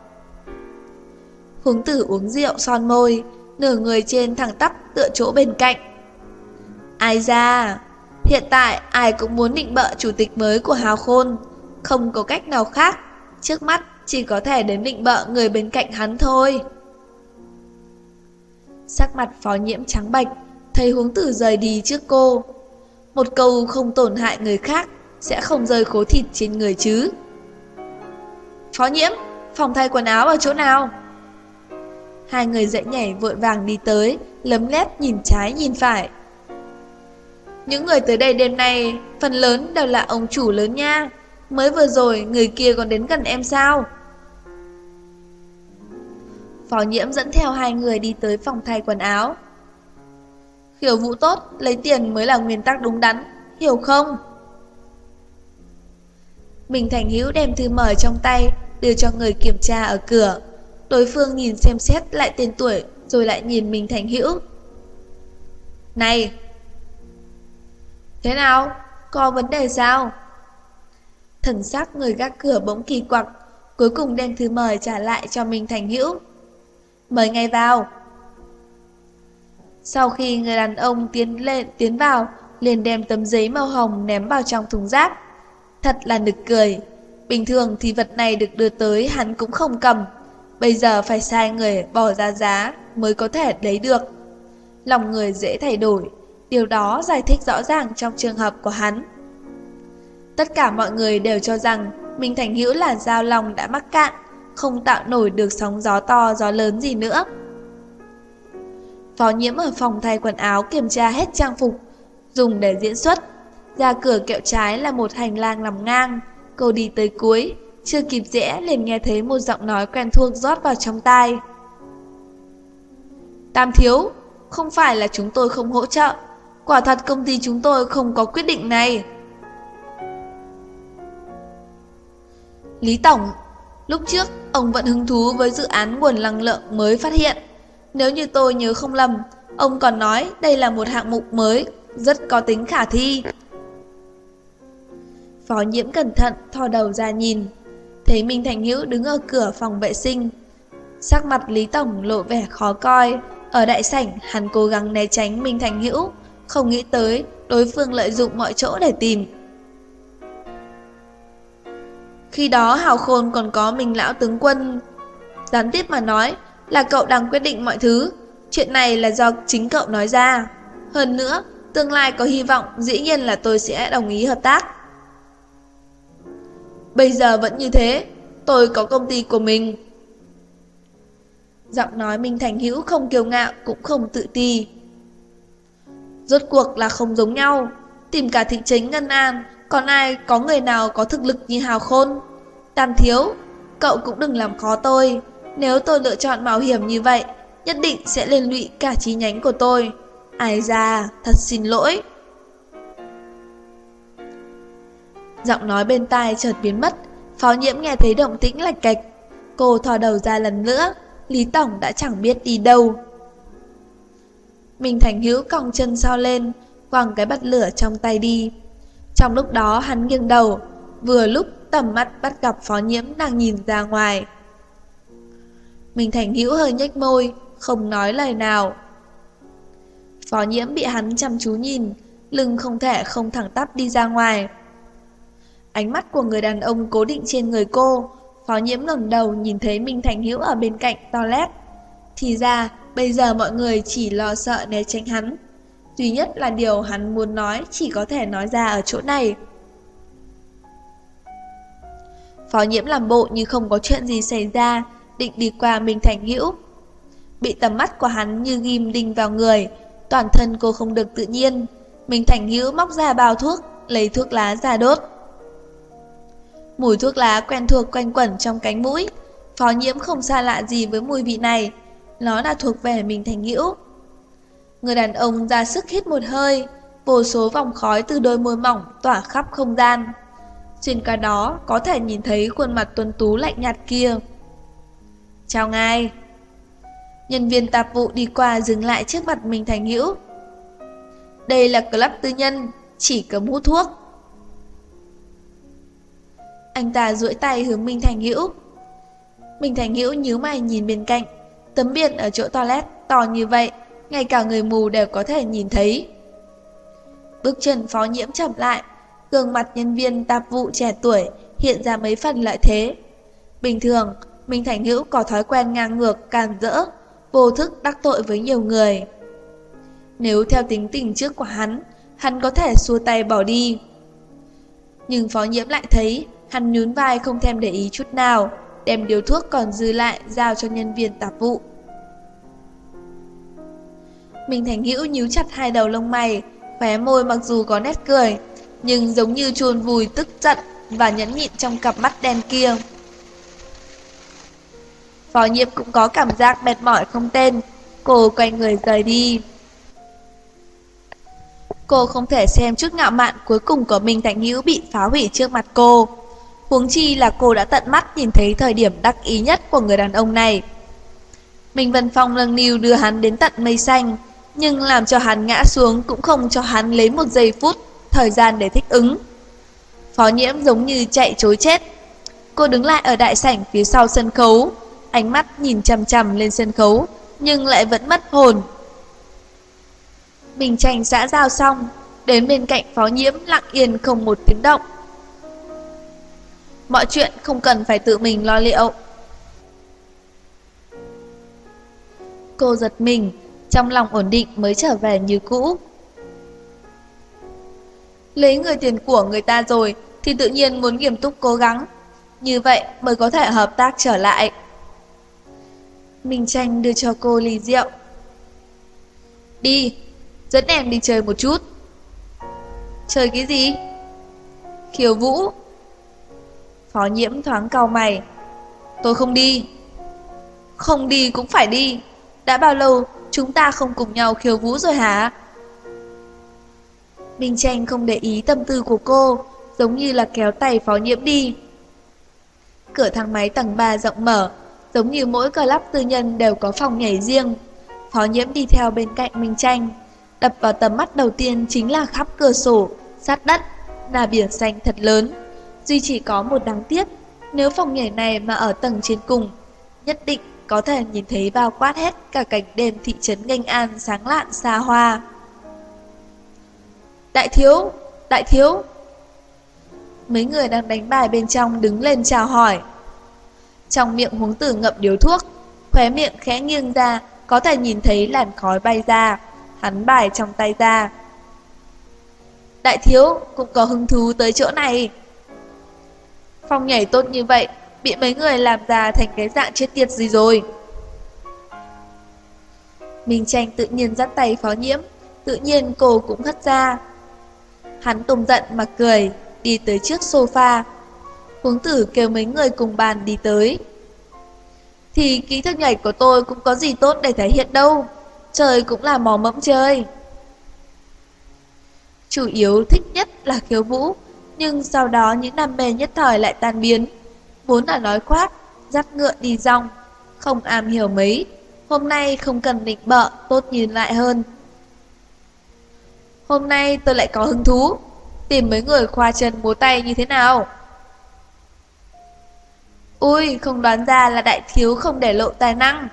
Huống tử uống rượu son môi, nửa người trên thẳng tắp tựa chỗ bên cạnh. Ai ra, hiện tại ai cũng muốn định bợ chủ tịch mới của Hào Khôn. Không có cách nào khác, trước mắt chỉ có thể đến định bợ người bên cạnh hắn thôi. Sắc mặt Phó Nhiễm trắng bệch, thấy Huống tử rời đi trước cô. Một câu không tổn hại người khác sẽ không rơi khối thịt trên người chứ. Phó Nhiễm, phòng thay quần áo ở chỗ nào? Hai người dậy nhảy vội vàng đi tới, lấm lét nhìn trái nhìn phải. Những người tới đây đêm nay phần lớn đều là ông chủ lớn nha. Mới vừa rồi người kia còn đến gần em sao? Phó Nhiễm dẫn theo hai người đi tới phòng thay quần áo. Khiêu vũ tốt, lấy tiền mới là nguyên tắc đúng đắn, hiểu không? Bình Thành Hữu đem thư mời trong tay, đưa cho người kiểm tra ở cửa. Đối phương nhìn xem xét lại tên tuổi, rồi lại nhìn Bình Thành Hữu. Này! Thế nào? Có vấn đề sao? Thần sắc người gác cửa bỗng kỳ quặc, cuối cùng đem thư mời trả lại cho Bình Thành Hữu. Mời ngay vào. Sau khi người đàn ông tiến vào, liền đem tấm giấy màu hồng ném vào trong thùng rác. Thật là nực cười. Bình thường thì vật này được đưa tới hắn cũng không cầm. Bây giờ phải sai người bỏ ra giá mới có thể lấy được. Lòng người dễ thay đổi. Điều đó giải thích rõ ràng trong trường hợp của hắn. Tất cả mọi người đều cho rằng Minh Thành Hữu là dao lòng đã mắc cạn, không tạo nổi được sóng gió to gió lớn gì nữa. Phó Nhiễm ở phòng thay quần áo kiểm tra hết trang phục dùng để diễn xuất. Ra cửa kẹo trái là một hành lang nằm ngang. Cô đi tới cuối, chưa kịp rẽ liền nghe thấy một giọng nói quen thuộc rót vào trong tai. Tam thiếu, không phải là chúng tôi không hỗ trợ. Quả thật công ty chúng tôi không có quyết định này. Lý Tổng, lúc trước ông vẫn hứng thú với dự án nguồn năng lượng mới phát hiện. Nếu như tôi nhớ không lầm, ông còn nói đây là một hạng mục mới, rất có tính khả thi. Phó Nhiễm cẩn thận thò đầu ra nhìn, thấy Minh Thành Hữu đứng ở cửa phòng vệ sinh. Sắc mặt Lý Tổng lộ vẻ khó coi. Ở đại sảnh hắn cố gắng né tránh Minh Thành Hữu, không nghĩ tới đối phương lợi dụng mọi chỗ để tìm. Khi đó Hào Khôn còn có mình lão tướng quân. Gián tiếp mà nói là cậu đang quyết định mọi thứ. Chuyện này là do chính cậu nói ra. Hơn nữa, tương lai có hy vọng, dĩ nhiên là tôi sẽ đồng ý hợp tác. Bây giờ vẫn như thế, tôi có công ty của mình. Giọng nói Minh Thành Hữu không kiêu ngạo cũng không tự ti. Rốt cuộc là không giống nhau. Tìm cả thị trấn Ngân An, còn ai có người nào có thực lực như Hào Khôn. Tam thiếu, cậu cũng đừng làm khó tôi. Nếu tôi lựa chọn mạo hiểm như vậy, nhất định sẽ liên lụy cả chi nhánh của tôi. Ai da, thật xin lỗi. Giọng nói bên tai chợt biến mất. Phó Nhiễm nghe thấy động tĩnh lạch cạch. Cô thò đầu ra lần nữa. Lý Tổng đã chẳng biết đi đâu. Minh Thành Hữu còng chân sau lên, quăng cái bật lửa trong tay đi. Trong lúc đó hắn nghiêng đầu, vừa lúc tầm mắt bắt gặp Phó Nhiễm đang nhìn ra ngoài. Minh Thành Hữu hơi nhếch môi, không nói lời nào. Phó Nhiễm bị hắn chăm chú nhìn, lưng không thể không thẳng tắp đi ra ngoài. Ánh mắt của người đàn ông cố định trên người cô. Phó Nhiễm ngẩng đầu nhìn thấy Minh Thành Hữu ở bên cạnh toilet. Thì ra bây giờ mọi người chỉ lo sợ né tránh hắn. Duy nhất là điều hắn muốn nói chỉ có thể nói ra ở chỗ này. Phó Nhiễm làm bộ như không có chuyện gì xảy ra, định đi qua Minh Thành Hữu. Bị tầm mắt của hắn như ghim đinh vào người, toàn thân cô không được tự nhiên. Minh Thành Hữu móc ra bao thuốc, lấy thuốc lá ra đốt. Mùi thuốc lá quen thuộc quanh quẩn trong cánh mũi. Phó Nhiễm không xa lạ gì với mùi vị này. Nó là thuộc về Minh Thành Hữu. Người đàn ông ra sức hít một hơi. Vô số vòng khói từ đôi môi mỏng tỏa khắp không gian. Xuyên qua đó có thể nhìn thấy khuôn mặt tuấn tú lạnh nhạt kia. Chào ngài. Nhân viên tạp vụ đi qua dừng lại trước mặt Minh Thành Hữu. Đây là club tư nhân, chỉ cấm hút thuốc. Anh ta duỗi tay hướng Minh Thành Hữu. Minh Thành Hữu nhíu mày nhìn bên cạnh. Tấm biển ở chỗ toilet to như vậy, ngay cả người mù đều có thể nhìn thấy. Bước chân Phó Nhiễm chậm lại, gương mặt nhân viên tạp vụ trẻ tuổi hiện ra mấy phần lợi thế. Bình thường, Minh Thành Hữu có thói quen ngang ngược, càn rỡ, vô thức đắc tội với nhiều người. Nếu theo tính tình trước của hắn có thể xua tay bỏ đi. Nhưng Phó Nhiễm lại thấy hắn nhún vai không thèm để ý chút nào, đem điếu thuốc còn dư lại giao cho nhân viên tạp vụ. Minh Thành Hữu nhíu chặt hai đầu lông mày, khóe môi mặc dù có nét cười, nhưng giống như chôn vùi tức giận và nhẫn nhịn trong cặp mắt đen kia. Phó Nhiễm cũng có cảm giác mệt mỏi không tên, cô quay người rời đi. Cô không thể xem chút ngạo mạn cuối cùng của Minh Thành Hữu bị phá hủy trước mặt cô. Huống chi là cô đã tận mắt nhìn thấy thời điểm đắc ý nhất của người đàn ông này. Minh Vân Phong nâng niu đưa hắn đến tận mây xanh, nhưng làm cho hắn ngã xuống cũng không cho hắn lấy một giây phút thời gian để thích ứng. Phó Nhiễm giống như chạy trối chết. Cô đứng lại ở đại sảnh phía sau sân khấu, ánh mắt nhìn chằm chằm lên sân khấu, nhưng lại vẫn mất hồn. Bình Tranh xã giao xong, đến bên cạnh Phó Nhiễm lặng yên không một tiếng động. Mọi chuyện không cần phải tự mình lo liệu. Cô giật mình, trong lòng ổn định mới trở về như cũ. Lấy người tiền của người ta rồi thì tự nhiên muốn nghiêm túc cố gắng, như vậy mới có thể hợp tác trở lại. Minh Tranh đưa cho cô ly rượu. Đi, dẫn em đi chơi một chút. Chơi cái gì? Khiêu vũ. Phó Nhiễm thoáng cau mày. Tôi không đi. Không đi cũng phải đi. Đã bao lâu chúng ta không cùng nhau khiêu vũ rồi hả? Minh Tranh không để ý tâm tư của cô, giống như là kéo tay Phó Nhiễm đi. Cửa thang máy tầng 3 rộng mở, giống như mỗi club tư nhân đều có phòng nhảy riêng. Phó Nhiễm đi theo bên cạnh Minh Tranh. Đập vào tầm mắt đầu tiên chính là khắp cửa sổ, sát đất, là biển xanh thật lớn. Duy chỉ có một đáng tiếc, nếu phòng nhảy này mà ở tầng trên cùng, nhất định có thể nhìn thấy bao quát hết cả cảnh đêm thị trấn Nghênh An sáng lạn xa hoa. Đại thiếu, đại thiếu. Mấy người đang đánh bài bên trong đứng lên chào hỏi. Trong miệng Huống Tử ngậm điếu thuốc, khóe miệng khẽ nghiêng ra, có thể nhìn thấy làn khói bay ra. Hắn bài trong tay ra. Đại thiếu cũng có hứng thú tới chỗ này. Phòng nhảy tốt như vậy, bị mấy người làm ra thành cái dạng chết tiệt gì rồi. Minh Tranh tự nhiên dắt tay Phó Nhiễm, tự nhiên cô cũng hất ra. Hắn tùng giận mà cười, đi tới trước sofa. Huống Tử kêu mấy người cùng bàn đi tới. Thì kỹ thuật nhảy của tôi cũng có gì tốt để thể hiện đâu, trời cũng là mò mẫm chơi. Chủ yếu thích nhất là khiêu vũ, nhưng sau đó những đam mê nhất thời lại tan biến. Vốn là nói khoác, dắt ngựa đi rong, không am hiểu mấy. Hôm nay không cần định bợ, tốt nhìn lại hơn. Hôm nay tôi lại có hứng thú, tìm mấy người khoa chân múa tay như thế nào. Ui, không đoán ra là đại thiếu không để lộ tài năng.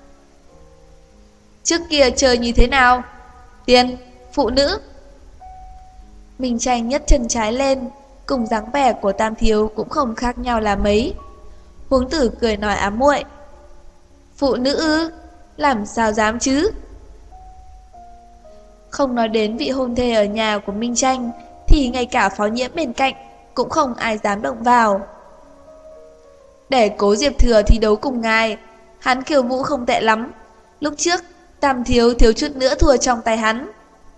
Trước kia chơi như thế nào? Tiền, phụ nữ. Minh Tranh nhất chân trái lên, cùng dáng vẻ của Tam thiếu cũng không khác nhau là mấy. Huống Tử cười nói ám muội. Phụ nữ ư? Làm sao dám chứ? Không nói đến vị hôn thê ở nhà của Minh Tranh, thì ngay cả Phó Nhiễm bên cạnh cũng không ai dám động vào. Để Cố Diệp Thừa thi đấu cùng ngài, hắn khiêu vũ không tệ lắm. Lúc trước, Tam thiếu thiếu chút nữa thua trong tay hắn.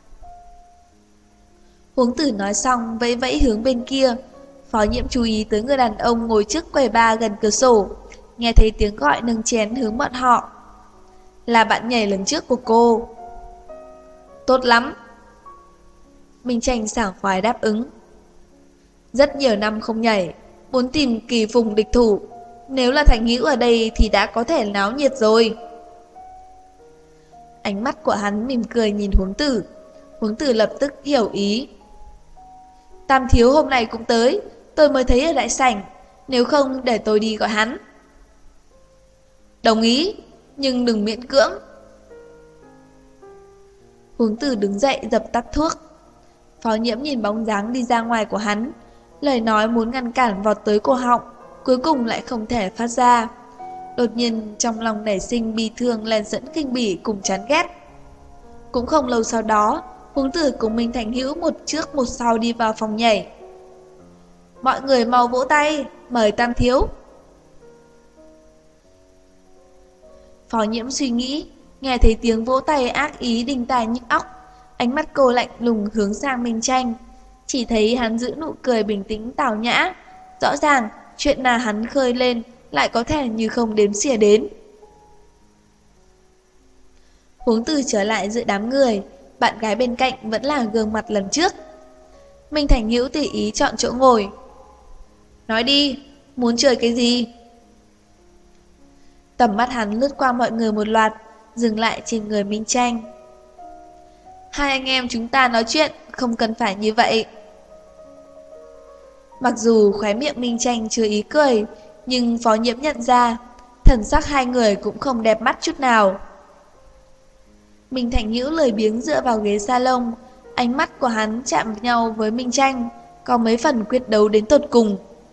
Huống Tử nói xong vẫy vẫy hướng bên kia. Phó Nhiễm chú ý tới người đàn ông ngồi trước quầy bar gần cửa sổ, nghe thấy tiếng gọi nâng chén hướng bọn họ. Là bạn nhảy lần trước của cô. Tốt lắm. Minh Tranh sảng khoái đáp ứng. Rất nhiều năm không nhảy, muốn tìm kỳ phùng địch thủ. Nếu là Thành Hữu ở đây thì đã có thể náo nhiệt rồi. Ánh mắt của hắn mỉm cười nhìn Huống Tử. Huống Tử lập tức hiểu ý. Tam thiếu hôm nay cũng tới, tôi mới thấy ở đại sảnh. Nếu không để tôi đi gọi hắn. Đồng ý, nhưng đừng miễn cưỡng. Huống Tử đứng dậy dập tắt thuốc. Phó Nhiễm nhìn bóng dáng đi ra ngoài của hắn, lời nói muốn ngăn cản vọt tới cổ họng, cuối cùng lại không thể phát ra. Đột nhiên trong lòng nảy sinh bi thương len dẫn khinh bỉ cùng chán ghét. Cũng không lâu sau đó, Huống Tử cùng Minh Thành Hữu một trước một sau đi vào phòng nhảy. Mọi người mau vỗ tay, mời Tam thiếu. Phó Nhiễm suy nghĩ, nghe thấy tiếng vỗ tay ác ý đinh tai nhức óc, ánh mắt cô lạnh lùng hướng sang Minh Tranh. Chỉ thấy hắn giữ nụ cười bình tĩnh tào nhã, rõ ràng chuyện nào hắn khơi lên lại có thể như không đếm xỉa đến. Huống Tử trở lại giữa đám người, bạn gái bên cạnh vẫn là gương mặt lần trước. Minh Thành Hữu tùy ý chọn chỗ ngồi. Nói đi, muốn chơi cái gì? Tầm mắt hắn lướt qua mọi người một loạt, dừng lại trên người Minh Tranh. Hai anh em chúng ta nói chuyện, không cần phải như vậy. Mặc dù khóe miệng Minh Tranh chưa ý cười, nhưng Phó Nhiễm nhận ra, thần sắc hai người cũng không đẹp mắt chút nào. Minh Thành Hữu lười biếng dựa vào ghế salon, ánh mắt của hắn chạm nhau với Minh Tranh, có mấy phần quyết đấu đến tột cùng.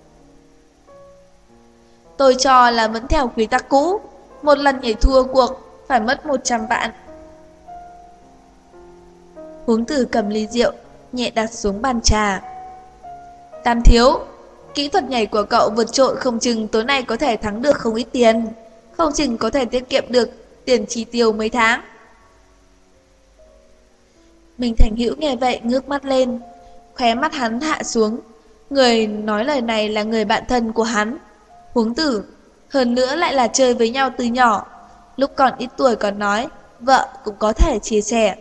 Tôi cho là vẫn theo quy tắc cũ, một lần nhảy thua cuộc phải mất 100 vạn. Huống Tử cầm ly rượu, nhẹ đặt xuống bàn trà. Tam thiếu, kỹ thuật nhảy của cậu vượt trội, không chừng tối nay có thể thắng được không ít tiền, không chừng có thể tiết kiệm được tiền chi tiêu mấy tháng. Minh Thành Hữu nghe vậy ngước mắt lên, khóe mắt hắn hạ xuống. Người nói lời này là người bạn thân của hắn, Huống Tử, hơn nữa lại là chơi với nhau từ nhỏ. Lúc còn ít tuổi còn nói, vợ cũng có thể chia sẻ.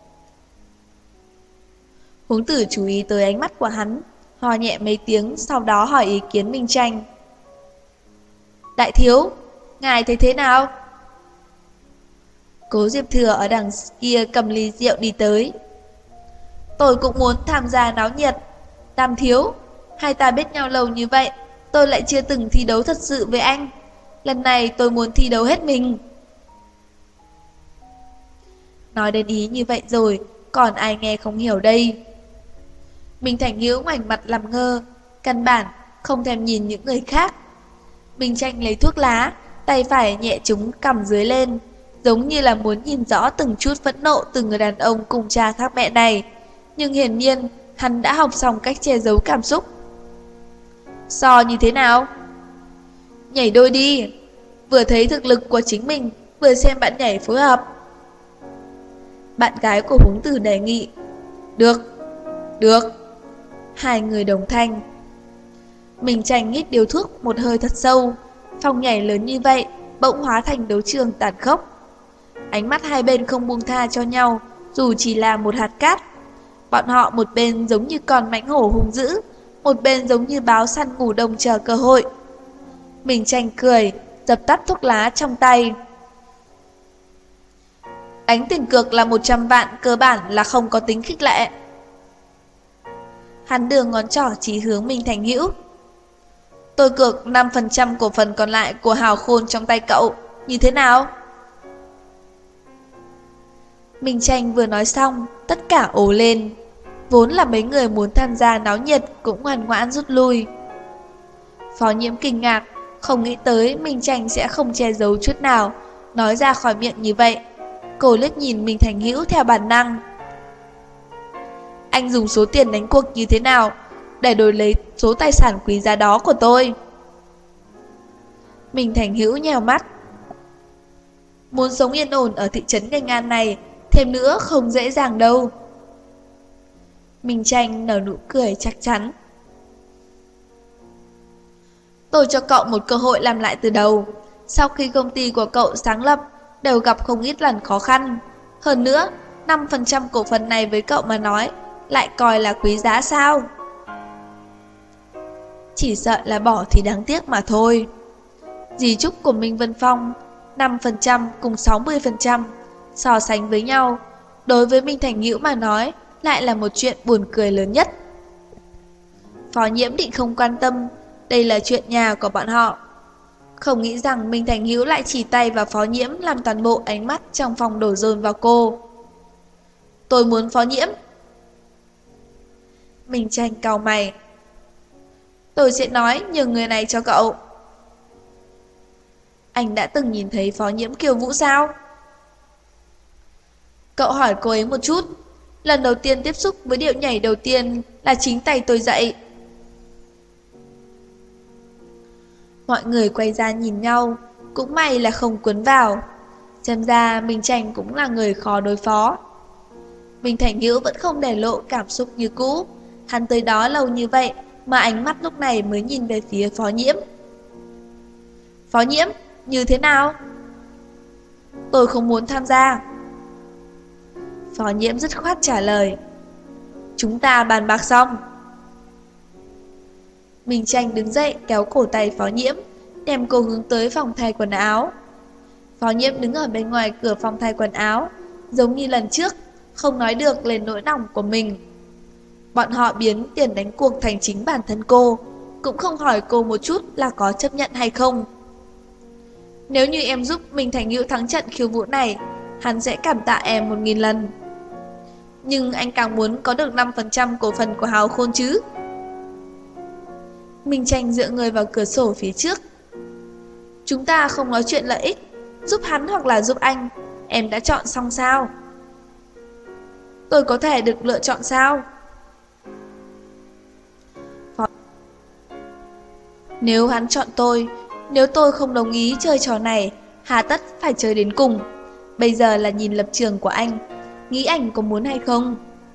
Huống Tử chú ý tới ánh mắt của hắn, ho nhẹ mấy tiếng, sau đó hỏi ý kiến Minh Tranh. Đại thiếu, ngài thấy thế nào? Cố Diệp Thừa ở đằng kia cầm ly rượu đi tới. Tôi cũng muốn tham gia náo nhiệt. Tam thiếu, hai ta biết nhau lâu như vậy, tôi lại chưa từng thi đấu thật sự với anh. Lần này tôi muốn thi đấu hết mình. Nói đến ý như vậy rồi, còn ai nghe không hiểu đây. Minh Thành Hữu ngoảnh mặt làm ngơ, căn bản không thèm nhìn những người khác. Minh Tranh lấy thuốc lá, tay phải nhẹ trúng cằm dưới lên, giống như là muốn nhìn rõ từng chút phẫn nộ từ người đàn ông cùng cha khác mẹ này. Nhưng hiển nhiên hắn đã học xong cách che giấu cảm xúc. So như thế nào? Nhảy đôi đi. Vừa thấy thực lực của chính mình, vừa xem bạn nhảy phối hợp. Bạn gái của Huống Tử đề nghị. Được, được. Hai người đồng thanh. Mình Tranh hít điếu thuốc một hơi thật sâu. Phòng nhảy lớn như vậy bỗng hóa thành đấu trường tàn khốc. Ánh mắt hai bên không buông tha cho nhau, dù chỉ là một hạt cát. Bọn họ một bên giống như con mãnh hổ hung dữ, một bên giống như báo săn ngủ đông chờ cơ hội. Mình Tranh cười, dập tắt thuốc lá trong tay. Đánh tiền cược là 100 vạn, cơ bản là không có tính khích lệ. Hắn đưa ngón trỏ chỉ hướng Minh Thành Hữu. Tôi cược 5% cổ phần còn lại của Hào Khôn trong tay cậu, như thế nào? Minh Tranh vừa nói xong, tất cả ồ lên. Vốn là mấy người muốn tham gia náo nhiệt cũng ngoan ngoãn rút lui. Phó Nhiễm kinh ngạc, không nghĩ tới Minh Tranh sẽ không che giấu chút nào, nói ra khỏi miệng như vậy. Cô liếc nhìn Minh Thành Hữu theo bản năng. Anh dùng số tiền đánh cuộc như thế nào để đổi lấy số tài sản quý giá đó của tôi? Minh Thành Hữu nhèo mắt. Muốn sống yên ổn ở thị trấn Nghênh An này, thêm nữa không dễ dàng đâu. Minh Tranh nở nụ cười chắc chắn. Tôi cho cậu một cơ hội làm lại từ đầu. Sau khi công ty của cậu sáng lập, đều gặp không ít lần khó khăn. Hơn nữa, 5% cổ phần này với cậu mà nói, lại coi là quý giá sao? Chỉ sợ là bỏ thì đáng tiếc mà thôi. Di chúc của Minh Vân Phong, 5% cùng 60%, so sánh với nhau, đối với Minh Thành Hữu mà nói, lại là một chuyện buồn cười lớn nhất. Phó Nhiễm định không quan tâm, đây là chuyện nhà của bọn họ. Không nghĩ rằng Minh Thành Hữu lại chỉ tay vào Phó Nhiễm, làm toàn bộ ánh mắt trong phòng đổ dồn vào cô. Tôi muốn Phó Nhiễm. Minh Tranh cau mày. Tôi sẽ nói nhường người này cho cậu. Anh đã từng nhìn thấy Phó Nhiễm khiêu vũ sao? Cậu hỏi cô ấy một chút. Lần đầu tiên tiếp xúc với điệu nhảy đầu tiên là chính tay tôi dạy. Mọi người quay ra nhìn nhau, cũng may là không cuốn vào. Xem ra Minh Tranh cũng là người khó đối phó. Minh Thành Hữu vẫn không để lộ cảm xúc như cũ. Hắn tới đó lâu như vậy mà ánh mắt lúc này mới nhìn về phía Phó Nhiễm. Phó Nhiễm, như thế nào? Tôi không muốn tham gia. Phó Nhiễm dứt khoát trả lời. Chúng ta bàn bạc xong. Minh Tranh đứng dậy kéo cổ tay Phó Nhiễm, đem cô hướng tới phòng thay quần áo. Phó Nhiễm đứng ở bên ngoài cửa phòng thay quần áo, giống như lần trước, không nói được lên nỗi lòng của mình. Bọn họ biến tiền đánh cuộc thành chính bản thân cô, cũng không hỏi cô một chút là có chấp nhận hay không. Nếu như em giúp Minh Thành Hữu thắng trận khiêu vũ này, hắn sẽ cảm tạ em 1000 lần. Nhưng anh càng muốn có được 5% cổ phần của Hào Khôn chứ. Minh Tranh dựa người vào cửa sổ phía trước. Chúng ta không nói chuyện lợi ích, giúp hắn hoặc là giúp anh. Em đã chọn xong sao? Tôi có thể được lựa chọn sao? Nếu hắn chọn tôi, nếu tôi không đồng ý chơi trò này, hà tất phải chơi đến cùng. Bây giờ là nhìn lập trường của anh, nghĩ anh có muốn hay không?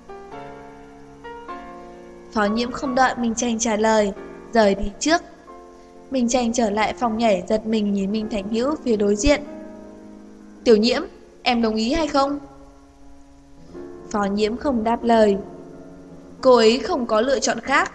Phó Nhiễm không đợi Minh Tranh trả lời, rời đi trước. Minh Tranh trở lại phòng nhảy, giật mình nhìn Minh Thành Hữu phía đối diện. Tiểu Nhiễm, em đồng ý hay không? Phó Nhiễm không đáp lời. Cô ấy không có lựa chọn khác.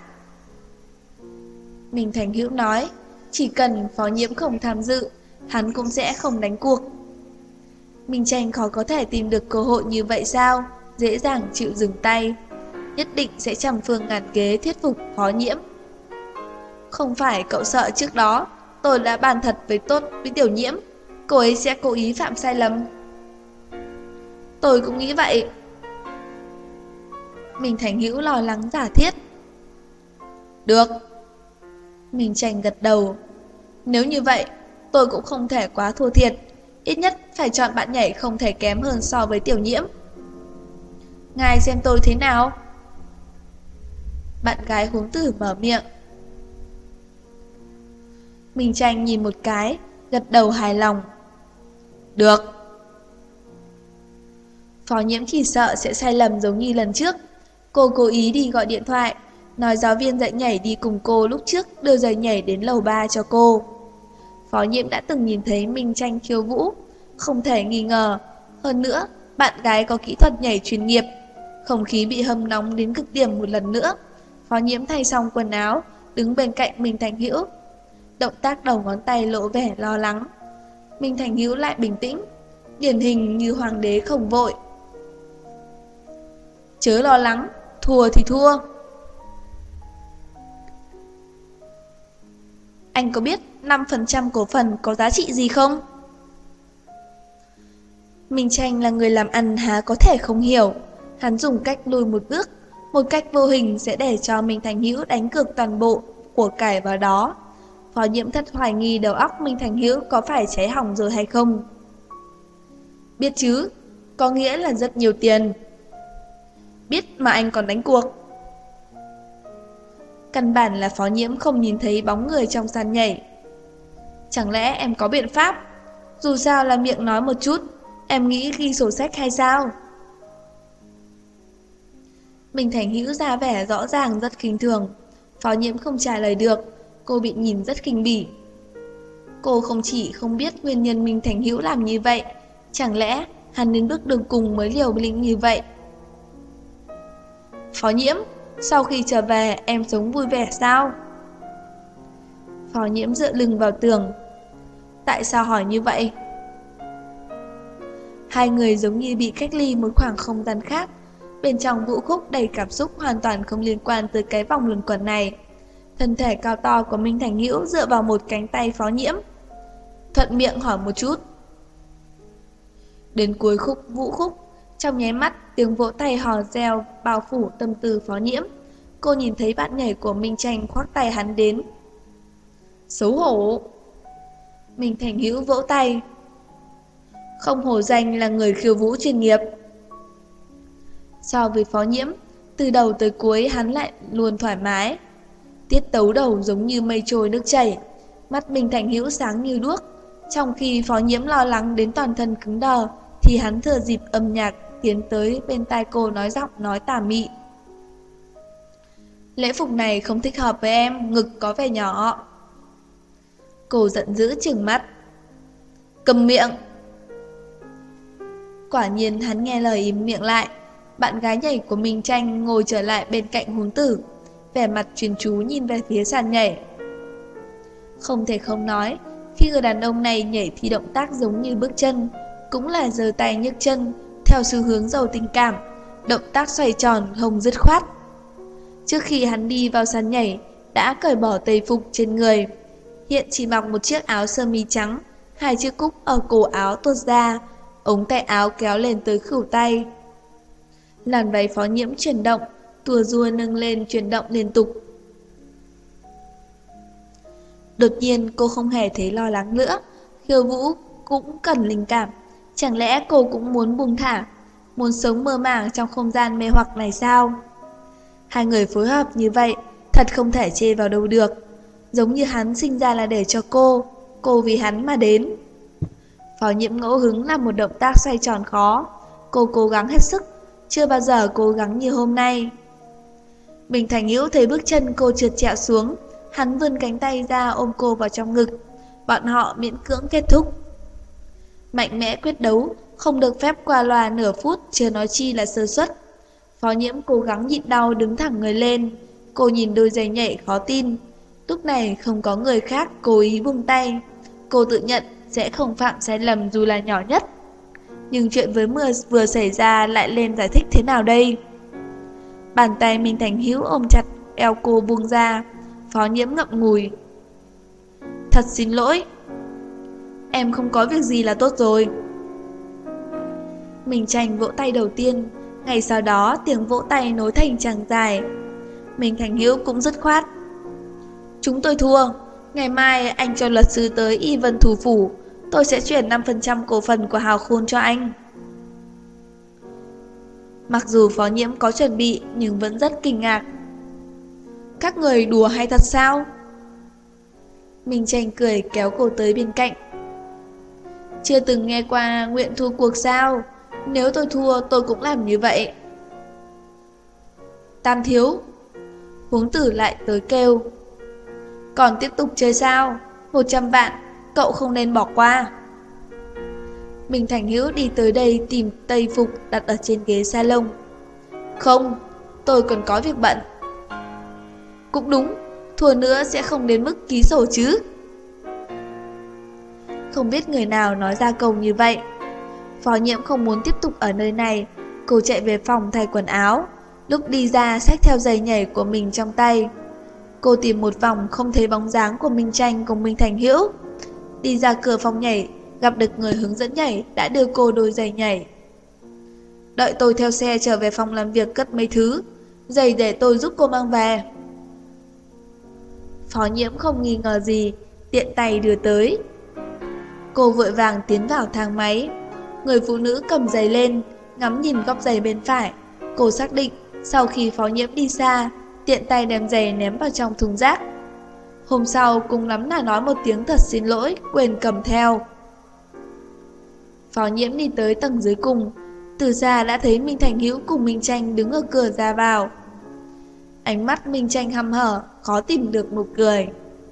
Minh Thành Hữu nói, chỉ cần Phó Nhiễm không tham dự, hắn cũng sẽ không đánh cuộc. Minh Tranh khó có thể tìm được cơ hội như vậy sao? Dễ dàng chịu dừng tay. Nhất định sẽ trăm phương ngàn kế thuyết phục Phó Nhiễm. Không phải cậu sợ trước đó tôi đã bàn thật tốt với Tiểu Nhiễm, cô ấy sẽ cố ý phạm sai lầm. Tôi cũng nghĩ vậy. Minh Thành Hữu lo lắng giả thiết. Được. Minh Tranh gật đầu. Nếu như vậy, tôi cũng không thể quá thua thiệt. Ít nhất phải chọn bạn nhảy không thể kém hơn so với Tiểu Nhiễm. Ngài xem tôi thế nào? Bạn gái Huống Tử mở miệng. Minh Tranh nhìn một cái, gật đầu hài lòng. Được. Phó Nhiễm chỉ sợ sẽ sai lầm giống như lần trước. Cô cố ý đi gọi điện thoại, nói giáo viên dạy nhảy đi cùng cô lúc trước đưa giày nhảy đến lầu 3 cho cô. Phó Nhiễm đã từng nhìn thấy Minh Tranh khiêu vũ, không thể nghi ngờ. Hơn nữa, bạn gái có kỹ thuật nhảy chuyên nghiệp. Không khí bị hâm nóng đến cực điểm một lần nữa. Phó Nhiễm thay xong quần áo, đứng bên cạnh Minh Thành Hữu. Động tác đầu ngón tay lộ vẻ lo lắng. Minh Thành Hữu lại bình tĩnh, điển hình như hoàng đế không vội. Chớ lo lắng, thua thì thua. Anh có biết 5% cổ phần có giá trị gì không? Minh Tranh là người làm ăn há có thể không hiểu. Hắn dùng cách lùi một bước, một cách vô hình sẽ để cho Minh Thành Hữu đánh cược toàn bộ của cải vào đó. Phó Nhiễm thất hoài nghi đầu óc Minh Thành Hữu có phải cháy hỏng rồi hay không. Biết chứ, có nghĩa là rất nhiều tiền. Biết mà anh còn đánh cuộc. Căn bản là Phó Nhiễm không nhìn thấy bóng người trong sàn nhảy. Chẳng lẽ em có biện pháp? Dù sao là miệng nói một chút, em nghĩ ghi sổ sách hay sao? Minh Thành Hữu ra vẻ rõ ràng rất khinh thường. Phó Nhiễm không trả lời được, cô bị nhìn rất khinh bỉ. Cô không chỉ không biết nguyên nhân Minh Thành Hữu làm như vậy, chẳng lẽ hắn đến bước đường cùng mới liều lĩnh như vậy? Phó Nhiễm, sau khi trở về em sống vui vẻ sao? Phó Nhiễm dựa lưng vào tường. Tại sao hỏi như vậy? Hai người giống như bị cách ly một khoảng không gian khác. Bên trong vũ khúc đầy cảm xúc hoàn toàn không liên quan tới cái vòng luẩn quẩn này. Thân thể cao to của Minh Thành Hữu dựa vào một cánh tay Phó Nhiễm. Thuận miệng hỏi một chút. Đến cuối vũ khúc, trong nháy mắt tiếng vỗ tay hò reo bao phủ tâm tư Phó Nhiễm. Cô nhìn thấy bạn nhảy của Minh Tranh khoác tay hắn đến. Xấu hổ. Minh Thành Hữu vỗ tay. Không hổ danh là người khiêu vũ chuyên nghiệp. So với Phó Nhiễm, từ đầu tới cuối hắn lại luôn thoải mái. Tiết tấu đầu giống như mây trôi nước chảy. Mắt Minh Thành Hữu sáng như đuốc. Trong khi Phó Nhiễm lo lắng đến toàn thân cứng đờ, thì hắn thừa dịp âm nhạc tiến tới bên tai cô nói giọng nói tà mị. Lễ phục này không thích hợp với em, ngực có vẻ nhỏ. Cô giận dữ trừng mắt. Cầm miệng. Quả nhiên hắn nghe lời im miệng lại. Bạn gái nhảy của Minh Tranh ngồi trở lại bên cạnh Huống Tử, vẻ mặt chuyên chú nhìn về phía sàn nhảy. Không thể không nói, khi người đàn ông này nhảy thì động tác giống như bước chân, cũng là giơ tay nhấc chân, theo xu hướng giàu tình cảm, động tác xoay tròn không dứt khoát. Trước khi hắn đi vào sàn nhảy, đã cởi bỏ tây phục trên người, hiện chỉ mặc một chiếc áo sơ mi trắng, hai chiếc cúc ở cổ áo tuột ra, ống tay áo kéo lên tới khuỷu tay. Làn váy Phó Nhiễm chuyển động, tua rua nâng lên chuyển động liên tục. Đột nhiên cô không hề thấy lo lắng nữa, khiêu vũ cũng cần linh cảm. Chẳng lẽ cô cũng muốn buông thả, muốn sống mơ màng trong không gian mê hoặc này sao? Hai người phối hợp như vậy, thật không thể chê vào đâu được. Giống như hắn sinh ra là để cho cô vì hắn mà đến. Phó Nhiễm ngẫu hứng làm một động tác xoay tròn khó. Cô cố gắng hết sức, chưa bao giờ cố gắng như hôm nay. Minh Thành Hữu thấy bước chân cô trượt trẹo xuống, hắn vươn cánh tay ra ôm cô vào trong ngực. Bọn họ miễn cưỡng kết thúc. Mạnh mẽ quyết đấu, không được phép qua loa nửa phút, chưa nói chi là sơ suất. Phó Nhiễm cố gắng nhịn đau đứng thẳng người lên. Cô nhìn đôi giày nhảy khó tin. Lúc này không có người khác cố ý buông tay. Cô tự nhận sẽ không phạm sai lầm dù là nhỏ nhất. Nhưng chuyện với mưa vừa xảy ra lại lên giải thích thế nào đây? Bàn tay Minh Thành Hữu ôm chặt eo cô buông ra. Phó Nhiễm ngậm ngùi. Thật xin lỗi. Em không có việc gì là tốt rồi. Minh Tranh vỗ tay đầu tiên. Ngày sau đó tiếng vỗ tay nối thành tràng dài. Minh Thành Hữu cũng dứt khoát. Chúng tôi thua. Ngày mai anh cho luật sư tới Y Vân thủ phủ. Tôi sẽ chuyển 5% cổ phần của Hào Khôn cho anh. Mặc dù Phó Nhiễm có chuẩn bị nhưng vẫn rất kinh ngạc. Các người đùa hay thật sao? Minh Tranh cười kéo cô tới bên cạnh. Chưa từng nghe qua nguyện thua cuộc sao? Nếu tôi thua tôi cũng làm như vậy. Tam thiếu, Huống Tử lại tới kêu. Còn tiếp tục chơi sao? 100 vạn, cậu không nên bỏ qua. Minh Thành Hữu đi tới đây tìm tây phục đặt ở trên ghế salon. Không, tôi còn có việc bận. Cũng đúng, thua nữa sẽ không đến mức ký sổ chứ. Không biết người nào nói ra câu như vậy. Phó Nhiễm không muốn tiếp tục ở nơi này. Cô chạy về phòng thay quần áo. Lúc đi ra xách theo giày nhảy của mình trong tay. Cô tìm một vòng không thấy bóng dáng của Minh Tranh cùng Minh Thành Hữu. Đi ra cửa phòng nhảy, gặp được người hướng dẫn nhảy đã đưa cô đôi giày nhảy. Đợi tôi theo xe trở về phòng làm việc cất mấy thứ. Giày để tôi giúp cô mang về. Phó Nhiễm không nghi ngờ gì, tiện tay đưa tới. Cô vội vàng tiến vào thang máy. Người phụ nữ cầm giày lên, ngắm nhìn góc giày bên phải. Cô xác định sau khi Phó Nhiễm đi xa, tiện tay đem giày ném vào trong thùng rác. Hôm sau cùng lắm là nói một tiếng thật xin lỗi, quên cầm theo. Phó Nhiễm đi tới tầng dưới cùng. Từ xa đã thấy Minh Thành Hữu cùng Minh Tranh đứng ở cửa ra vào. Ánh mắt Minh Tranh hăm hở, khó tìm được nụ cười.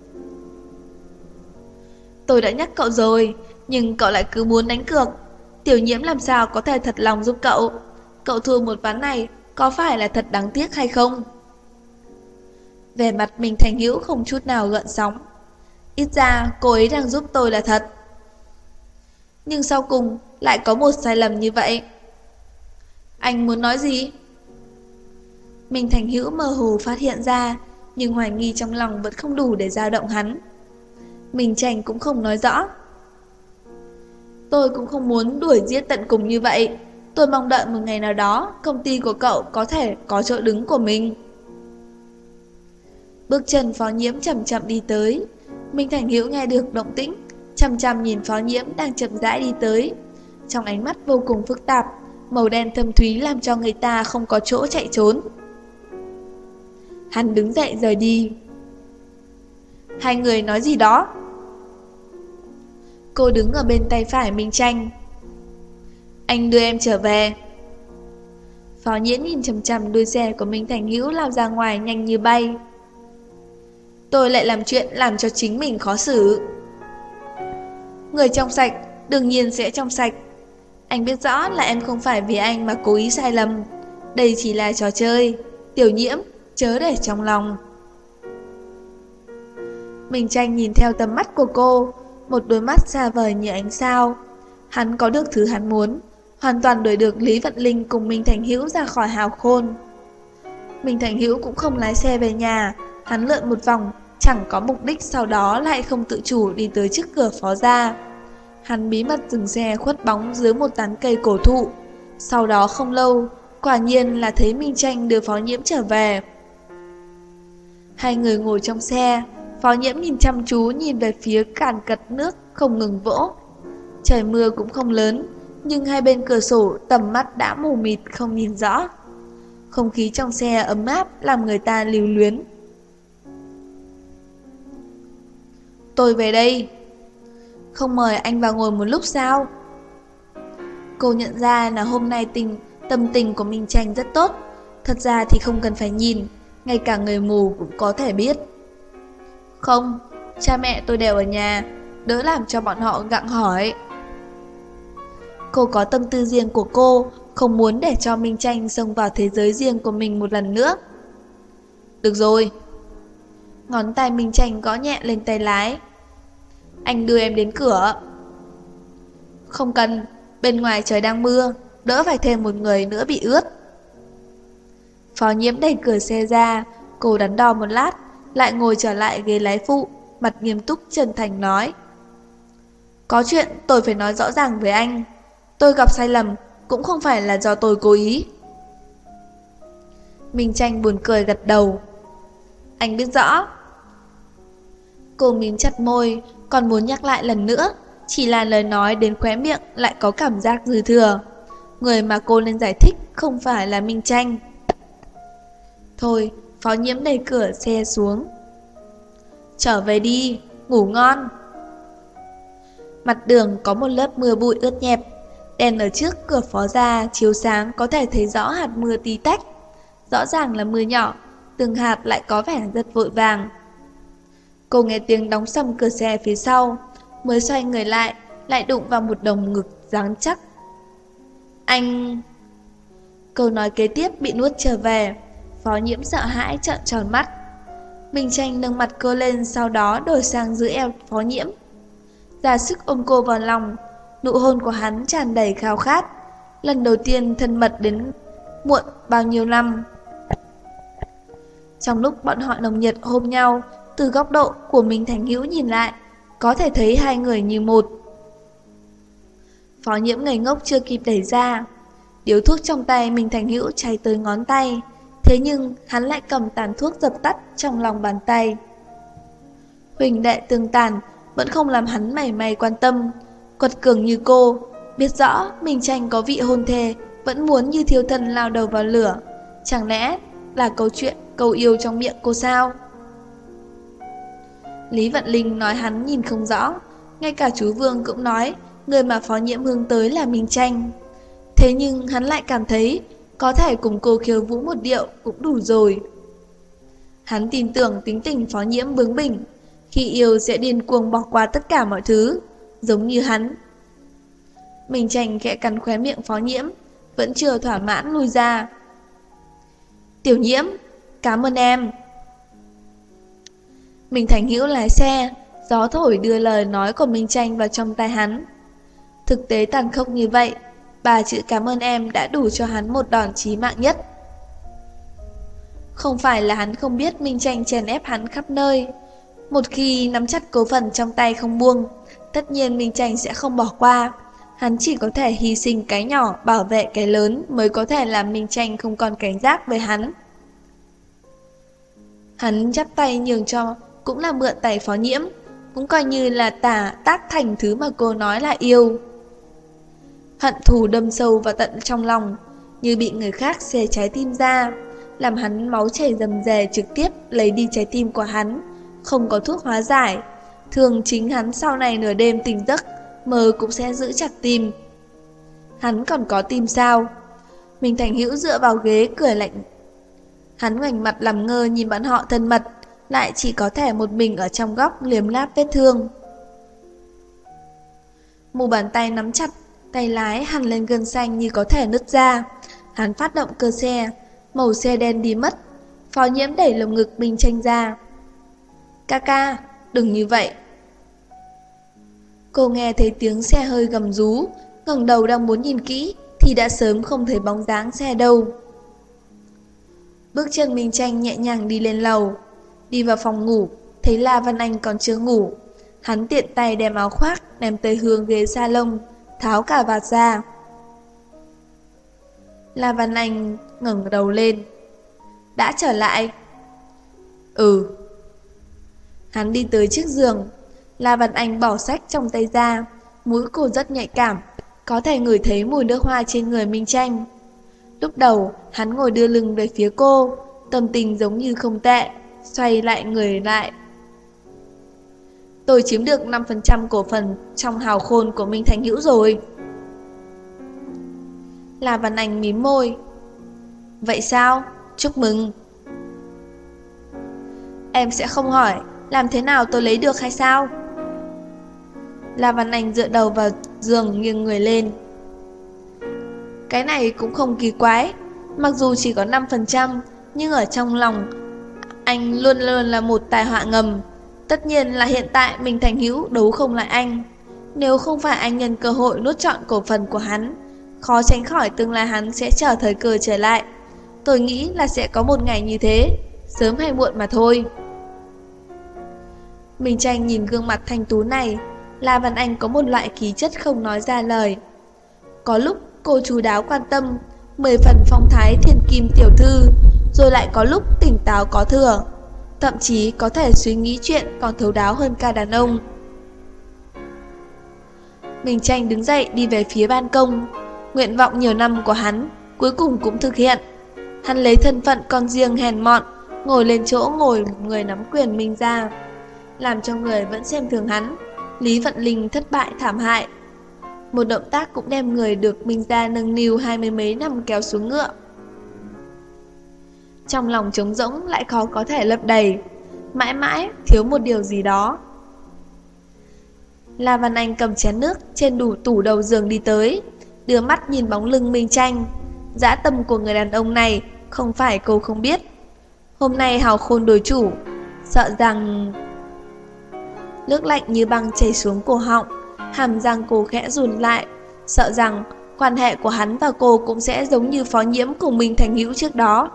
Tôi đã nhắc cậu rồi, nhưng cậu lại cứ muốn đánh cược. Tiểu Nhiễm làm sao có thể thật lòng giúp cậu. Cậu thua một ván này, có phải là thật đáng tiếc hay không? Vẻ mặt Minh Thành Hữu không chút nào gợn sóng. Ít ra cô ấy đang giúp tôi là thật. Nhưng sau cùng lại có một sai lầm như vậy. Anh muốn nói gì? Minh Thành Hữu mơ hồ phát hiện ra, nhưng hoài nghi trong lòng vẫn không đủ để dao động hắn. Minh Tranh cũng không nói rõ. Tôi cũng không muốn đuổi giết tận cùng như vậy. Tôi mong đợi một ngày nào đó công ty của cậu có thể có chỗ đứng của mình. Bước chân Phó Nhiễm chậm chậm đi tới. Minh Thành Hữu nghe được động tĩnh, chằm chằm nhìn Phó Nhiễm đang chậm rãi đi tới. Trong ánh mắt vô cùng phức tạp, màu đen thâm thúy làm cho người ta không có chỗ chạy trốn. Hắn đứng dậy rời đi. Hai người nói gì đó? Cô đứng ở bên tay phải Minh Tranh. Anh đưa em trở về. Phó Nhiễm nhìn chằm chằm đuôi xe của Minh Thành Hữu lao ra ngoài nhanh như bay. Tôi lại làm chuyện làm cho chính mình khó xử. Người trong sạch đương nhiên sẽ trong sạch. Anh biết rõ là em không phải vì anh mà cố ý sai lầm. Đây chỉ là trò chơi. Tiểu Nhiễm, chớ để trong lòng. Minh Tranh nhìn theo tầm mắt của cô, một đôi mắt xa vời như ánh sao. Hắn có được thứ hắn muốn, hoàn toàn đuổi được Lý Vận Linh cùng Minh Thành Hữu ra khỏi hào khôn. Minh Thành Hữu cũng không lái xe về nhà, hắn lượn một vòng, chẳng có mục đích, sau đó lại không tự chủ đi tới trước cửa Phó gia. Hắn bí mật dừng xe khuất bóng dưới một tán cây cổ thụ. Sau đó không lâu, quả nhiên là thấy Minh Tranh đưa Phó Nhiễm trở về. Hai người ngồi trong xe, Phó Nhiễm nhìn chăm chú nhìn về phía càn cật nước không ngừng vỗ. Trời mưa cũng không lớn, nhưng hai bên cửa sổ tầm mắt đã mù mịt không nhìn rõ. Không khí trong xe ấm áp làm người ta lưu luyến. Tôi về đây. Không mời anh vào ngồi một lúc sao? Cô nhận ra là hôm nay tâm tình của Minh Tranh rất tốt. Thật ra thì không cần phải nhìn, ngay cả người mù cũng có thể biết. Không, cha mẹ tôi đều ở nhà, đỡ làm cho bọn họ gặng hỏi. Cô có tâm tư riêng của cô, không muốn để cho Minh Tranh xông vào thế giới riêng của mình một lần nữa. Được rồi. Ngón tay Minh Tranh gõ nhẹ lên tay lái. Anh đưa em đến cửa. Không cần, bên ngoài trời đang mưa, đỡ phải thêm một người nữa bị ướt. Phó Nhiễm đẩy cửa xe ra, cô đắn đo một lát, lại ngồi trở lại ghế lái phụ, mặt nghiêm túc chân thành nói. Có chuyện tôi phải nói rõ ràng với anh. Tôi gặp sai lầm, cũng không phải là do tôi cố ý. Minh Tranh buồn cười gật đầu. Anh biết rõ. Cô mím chặt môi, còn muốn nhắc lại lần nữa, chỉ là lời nói đến khóe miệng lại có cảm giác dư thừa. Người mà cô nên giải thích không phải là Minh Tranh. Thôi, Phó Nhiễm đẩy cửa xe xuống. Trở về đi, ngủ ngon. Mặt đường có một lớp mưa bụi ướt nhẹp, đèn ở trước cửa phó gia chiếu sáng có thể thấy rõ hạt mưa tí tách. Rõ ràng là mưa nhỏ, từng hạt lại có vẻ rất vội vàng. Cô nghe tiếng đóng sầm cửa xe phía sau, mới xoay người lại đụng vào một đồng ngực rắn chắc. Anh... Câu nói kế tiếp bị nuốt trở về. Phó Nhiễm sợ hãi trợn tròn mắt. Minh Tranh nâng mặt cô lên, sau đó đổi sang giữ eo Phó Nhiễm, ra sức ôm cô vào lòng. Nụ hôn của hắn tràn đầy khao khát, lần đầu tiên thân mật đến muộn bao nhiêu năm. Trong lúc bọn họ nồng nhiệt ôm nhau, từ góc độ của Minh Thành Hữu nhìn lại, có thể thấy hai người như một. Phó Nhiễm ngây ngốc chưa kịp đẩy ra, điếu thuốc trong tay Minh Thành Hữu cháy tới ngón tay, thế nhưng hắn lại cầm tàn thuốc dập tắt trong lòng bàn tay. Huỳnh đệ tương tàn vẫn không làm hắn mảy may quan tâm. Quật cường như cô, biết rõ Minh Tranh có vị hôn thê, vẫn muốn như thiêu thân lao đầu vào lửa. Chẳng lẽ là câu chuyện câu yêu trong miệng cô sao? Lý Vận Linh nói hắn nhìn không rõ, ngay cả chú Vương cũng nói người mà Phó Nhiễm hướng tới là Minh Tranh. Thế nhưng hắn lại cảm thấy có thể cùng cô khiêu vũ một điệu cũng đủ rồi. Hắn tin tưởng tính tình Phó Nhiễm bướng bỉnh, khi yêu sẽ điên cuồng bỏ qua tất cả mọi thứ, giống như hắn. Minh Tranh khẽ cắn khóe miệng Phó Nhiễm, vẫn chưa thỏa mãn lui ra. Tiểu Nhiễm, cảm ơn em. Minh Thành Hữu lái xe, gió thổi đưa lời nói của Minh Tranh vào trong tai hắn. Thực tế tàn khốc như vậy, 3 chữ cảm ơn em đã đủ cho hắn một đòn chí mạng nhất. Không phải là hắn không biết Minh Tranh chèn ép hắn khắp nơi. Một khi nắm chặt cố phần trong tay không buông, tất nhiên Minh Tranh sẽ không bỏ qua. Hắn chỉ có thể hy sinh cái nhỏ bảo vệ cái lớn mới có thể làm Minh Tranh không còn cảnh giác với hắn. Hắn chắp tay nhường cho, cũng là mượn tay Phó Nhiễm, cũng coi như là tác thành thứ mà cô nói là yêu. Hận thù đâm sâu vào tận trong lòng, như bị người khác xé trái tim ra, làm hắn máu chảy rầm rề, trực tiếp lấy đi trái tim của hắn, không có thuốc hóa giải. Thường chính hắn sau này nửa đêm tỉnh giấc, mơ cũng sẽ giữ chặt tim. Hắn còn có tim sao? Minh Thành Hữu dựa vào ghế cười lạnh. Hắn ngoảnh mặt làm ngơ nhìn bọn họ thân mật, lại chỉ có thể một mình ở trong góc liếm láp vết thương. Mu bàn tay nắm chặt, tay lái hằn lên gân xanh như có thể nứt ra. Hắn phát động cơ xe, màu xe đen đi mất. Phó Nhiễm đẩy lồng ngực Minh Tranh ra. Ca, đừng như vậy. Cô nghe thấy tiếng xe hơi gầm rú, ngẩng đầu đang muốn nhìn kỹ thì đã sớm không thấy bóng dáng xe đâu. Bước chân Minh Tranh nhẹ nhàng đi lên lầu, đi vào phòng ngủ, thấy La Văn Anh còn chưa ngủ. Hắn tiện tay đem áo khoác ném tới hướng ghế salon, tháo cà vạt ra. La Văn Anh ngẩng đầu lên. Đã trở lại? Ừ. Hắn đi tới chiếc giường. La Văn Anh bỏ sách trong tay ra. Mũi cô rất nhạy cảm, có thể ngửi thấy mùi nước hoa trên người Minh Tranh. Lúc đầu hắn ngồi đưa lưng về phía cô, tâm tình giống như không tệ, xoay lại người lại. Tôi chiếm được 5% cổ phần trong hào khôn của Minh Thành Hữu rồi. La Văn Anh mím môi. Vậy sao? Chúc mừng. Em sẽ không hỏi làm thế nào tôi lấy được hay sao? La Văn Anh dựa đầu vào giường nghiêng người lên. Cái này cũng không kỳ quái. Mặc dù chỉ có 5%, nhưng ở trong lòng anh luôn luôn là một tai họa ngầm. Tất nhiên là hiện tại Minh Thành Hữu đấu không lại anh. Nếu không phải anh nhân cơ hội nuốt trọn cổ phần của hắn, khó tránh khỏi tương lai hắn sẽ chờ thời cơ trở lại. Tôi nghĩ là sẽ có một ngày như thế, sớm hay muộn mà thôi. Minh Tranh nhìn gương mặt thanh tú này, La Văn Anh có một loại khí chất không nói ra lời. Có lúc cô chú đáo quan tâm, 10 phần phong thái thiên kim tiểu thư, rồi lại có lúc tỉnh táo có thừa, thậm chí có thể suy nghĩ chuyện còn thấu đáo hơn cả đàn ông. Minh Tranh đứng dậy đi về phía ban công. Nguyện vọng nhiều năm của hắn cuối cùng cũng thực hiện. Hắn lấy thân phận con riêng hèn mọn, ngồi lên chỗ ngồi người nắm quyền Minh ra. làm cho người vẫn xem thường hắn. Lý Vận Linh thất bại thảm hại. Một động tác cũng đem người được Minh gia nâng niu 20 mấy năm kéo xuống ngựa. Trong lòng trống rỗng lại khó có thể lấp đầy, mãi mãi thiếu một điều gì đó. La Văn Anh cầm chén nước trên tủ đầu giường đi tới, đưa mắt nhìn bóng lưng Minh Tranh. Dã tâm của người đàn ông này không phải cô không biết. Hôm nay hào khôn đối chủ, sợ rằng... Nước lạnh như băng chảy xuống cổ họng, hàm răng cô khẽ run lại, sợ rằng quan hệ của hắn và cô cũng sẽ giống như Phó Nhiễm cùng Minh Thành Hữu trước đó.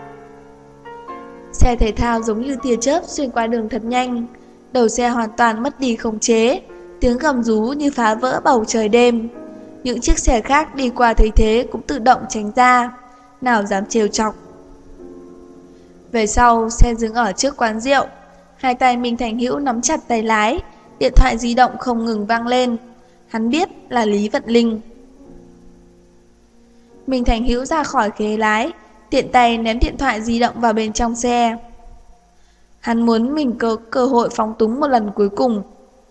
Xe thể thao giống như tia chớp xuyên qua đường thật nhanh, đầu xe hoàn toàn mất đi khống chế, tiếng gầm rú như phá vỡ bầu trời đêm. Những chiếc xe khác đi qua thấy thế cũng tự động tránh ra, nào dám trêu chọc. Về sau, xe dừng ở trước quán rượu, hai tay Minh Thành Hữu nắm chặt tay lái, điện thoại di động không ngừng vang lên. Hắn biết là Lý Vận Linh. Minh Thành Hữu ra khỏi ghế lái, tiện tay ném điện thoại di động vào bên trong xe. Hắn muốn mình có cơ hội phóng túng một lần cuối cùng.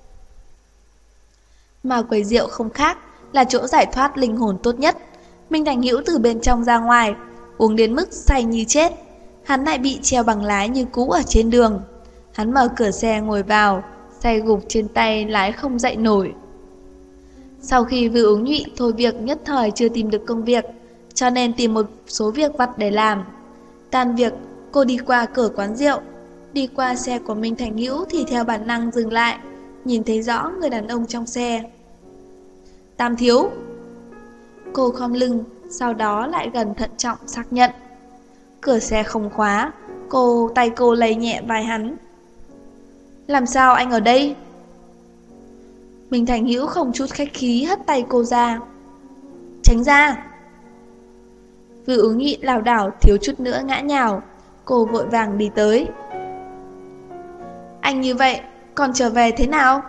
Mà quầy rượu không khác, là chỗ giải thoát linh hồn tốt nhất. Minh Thành Hữu từ bên trong ra ngoài, uống đến mức say như chết. Hắn lại bị treo bằng lái như cũ ở trên đường. Hắn mở cửa xe ngồi vào, say gục trên tay lái không dậy nổi. Sau khi vừa uống nhụy thôi việc nhất thời chưa tìm được công việc, cho nên tìm một số việc vặt để làm. Tan việc, cô đi qua cửa quán rượu, đi qua xe của Minh Thành Hữu thì theo bản năng dừng lại, nhìn thấy rõ người đàn ông trong xe. Tam thiếu. Cô khom lưng, sau đó lại gần thận trọng xác nhận. Cửa xe không khóa, tay cô lấy nhẹ vai hắn. Làm sao anh ở đây? Minh Thành Hữu không chút khách khí hất tay cô ra. Tránh ra. Vừa uống nhịn lảo đảo thiếu chút nữa ngã nhào, cô vội vàng đi tới. Anh như vậy, còn trở về thế nào?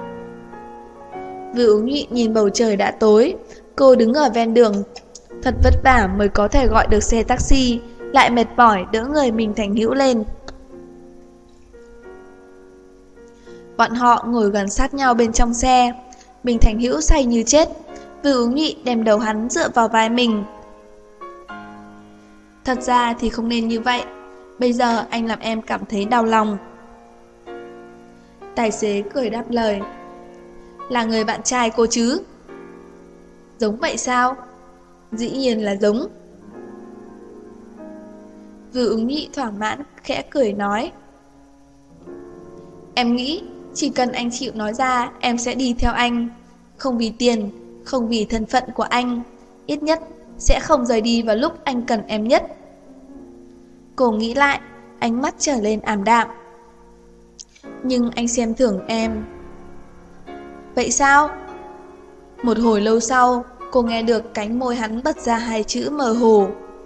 Vừa uống nhịn nhìn bầu trời đã tối, cô đứng ở ven đường, thật vất vả mới có thể gọi được xe taxi, lại mệt mỏi đỡ người Minh Thành Hữu lên. Bọn họ ngồi gần sát nhau bên trong xe, Minh Thành Hữu say như chết, Vừa uống nhị đem đầu hắn dựa vào vai mình. Thật ra thì không nên như vậy, bây giờ anh làm em cảm thấy đau lòng. Tài xế cười đáp lời. Là người bạn trai cô chứ? Giống vậy sao? Dĩ nhiên là giống. Vừa ứng nhị thỏa mãn, khẽ cười nói. Em nghĩ, chỉ cần anh chịu nói ra, em sẽ đi theo anh. Không vì tiền, không vì thân phận của anh, ít nhất sẽ không rời đi vào lúc anh cần em nhất. Cô nghĩ lại, ánh mắt trở lên ảm đạm. Nhưng anh xem thường em. Vậy sao? Một hồi lâu sau, cô nghe được cánh môi hắn bật ra hai chữ mơ hồ.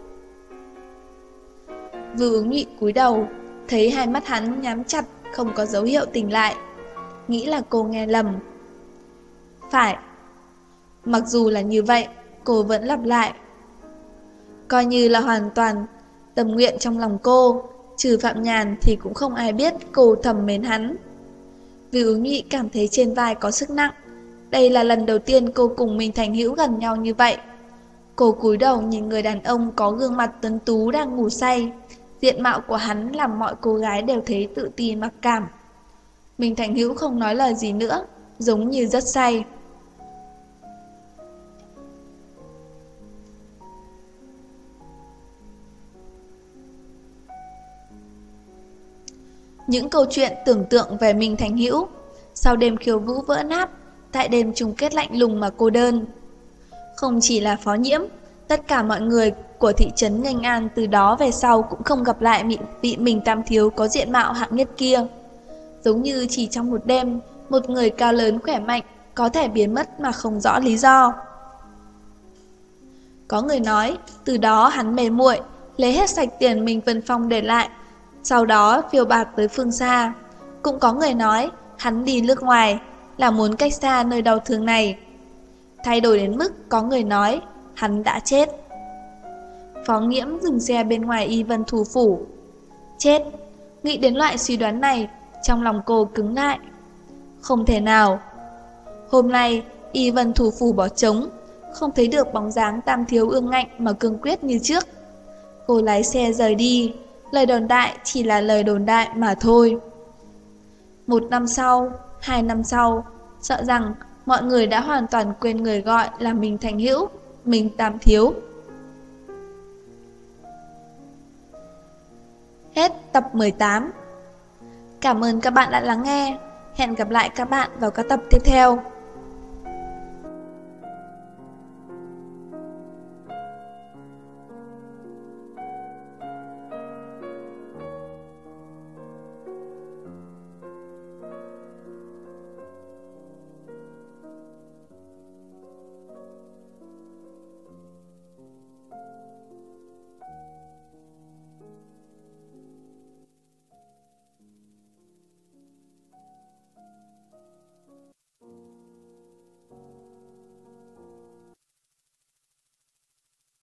Vừa ứng nhị cúi đầu, thấy hai mắt hắn nhắm chặt, không có dấu hiệu tỉnh lại. Nghĩ là cô nghe lầm. Phải. Mặc dù là như vậy, cô vẫn lặp lại. Coi như là hoàn toàn tâm nguyện trong lòng cô, trừ Phạm Nhàn thì cũng không ai biết cô thầm mến hắn. Vì ứng nhị cảm thấy trên vai có sức nặng. Đây là lần đầu tiên cô cùng Minh Thành Hữu gần nhau như vậy. Cô cúi đầu nhìn người đàn ông có gương mặt tuấn tú đang ngủ say. Diện mạo của hắn làm mọi cô gái đều thấy tự ti mặc cảm. Minh Thành Hữu không nói lời gì nữa, giống như rất say. Những câu chuyện tưởng tượng về Minh Thành Hữu, sau đêm khiêu vũ vỡ nát, tại đêm chung kết lạnh lùng mà cô đơn. Không chỉ là Phó Nhiễm, tất cả mọi người của thị trấn Nghênh An từ đó về sau cũng không gặp lại vị Minh Tam Thiếu có diện mạo hạng nhất kia. Giống như chỉ trong một đêm, một người cao lớn khỏe mạnh có thể biến mất mà không rõ lý do. Có người nói, từ đó hắn mê muội, lấy hết sạch tiền Minh Vân Phong để lại, sau đó phiêu bạt tới phương xa. Cũng có người nói, hắn đi nước ngoài, là muốn cách xa nơi đau thương này. Thay đổi đến mức có người nói, hắn đã chết. Phó Nghiễm dừng xe bên ngoài Y Vân Thủ Phủ. Chết. Nghĩ đến loại suy đoán này, trong lòng cô cứng lại. Không thể nào. Hôm nay, Y Vân thủ phủ bỏ trống, không thấy được bóng dáng Tam Thiếu ương ngạnh mà cương quyết như trước. Cô lái xe rời đi, lời đồn đại chỉ là lời đồn đại mà thôi. 1 năm sau, 2 năm sau, sợ rằng mọi người đã hoàn toàn quên người gọi là Minh Thành Hữu, Minh Tam Thiếu. Hết tập 18. Cảm ơn các bạn đã lắng nghe. Hẹn gặp lại các bạn vào các tập tiếp theo.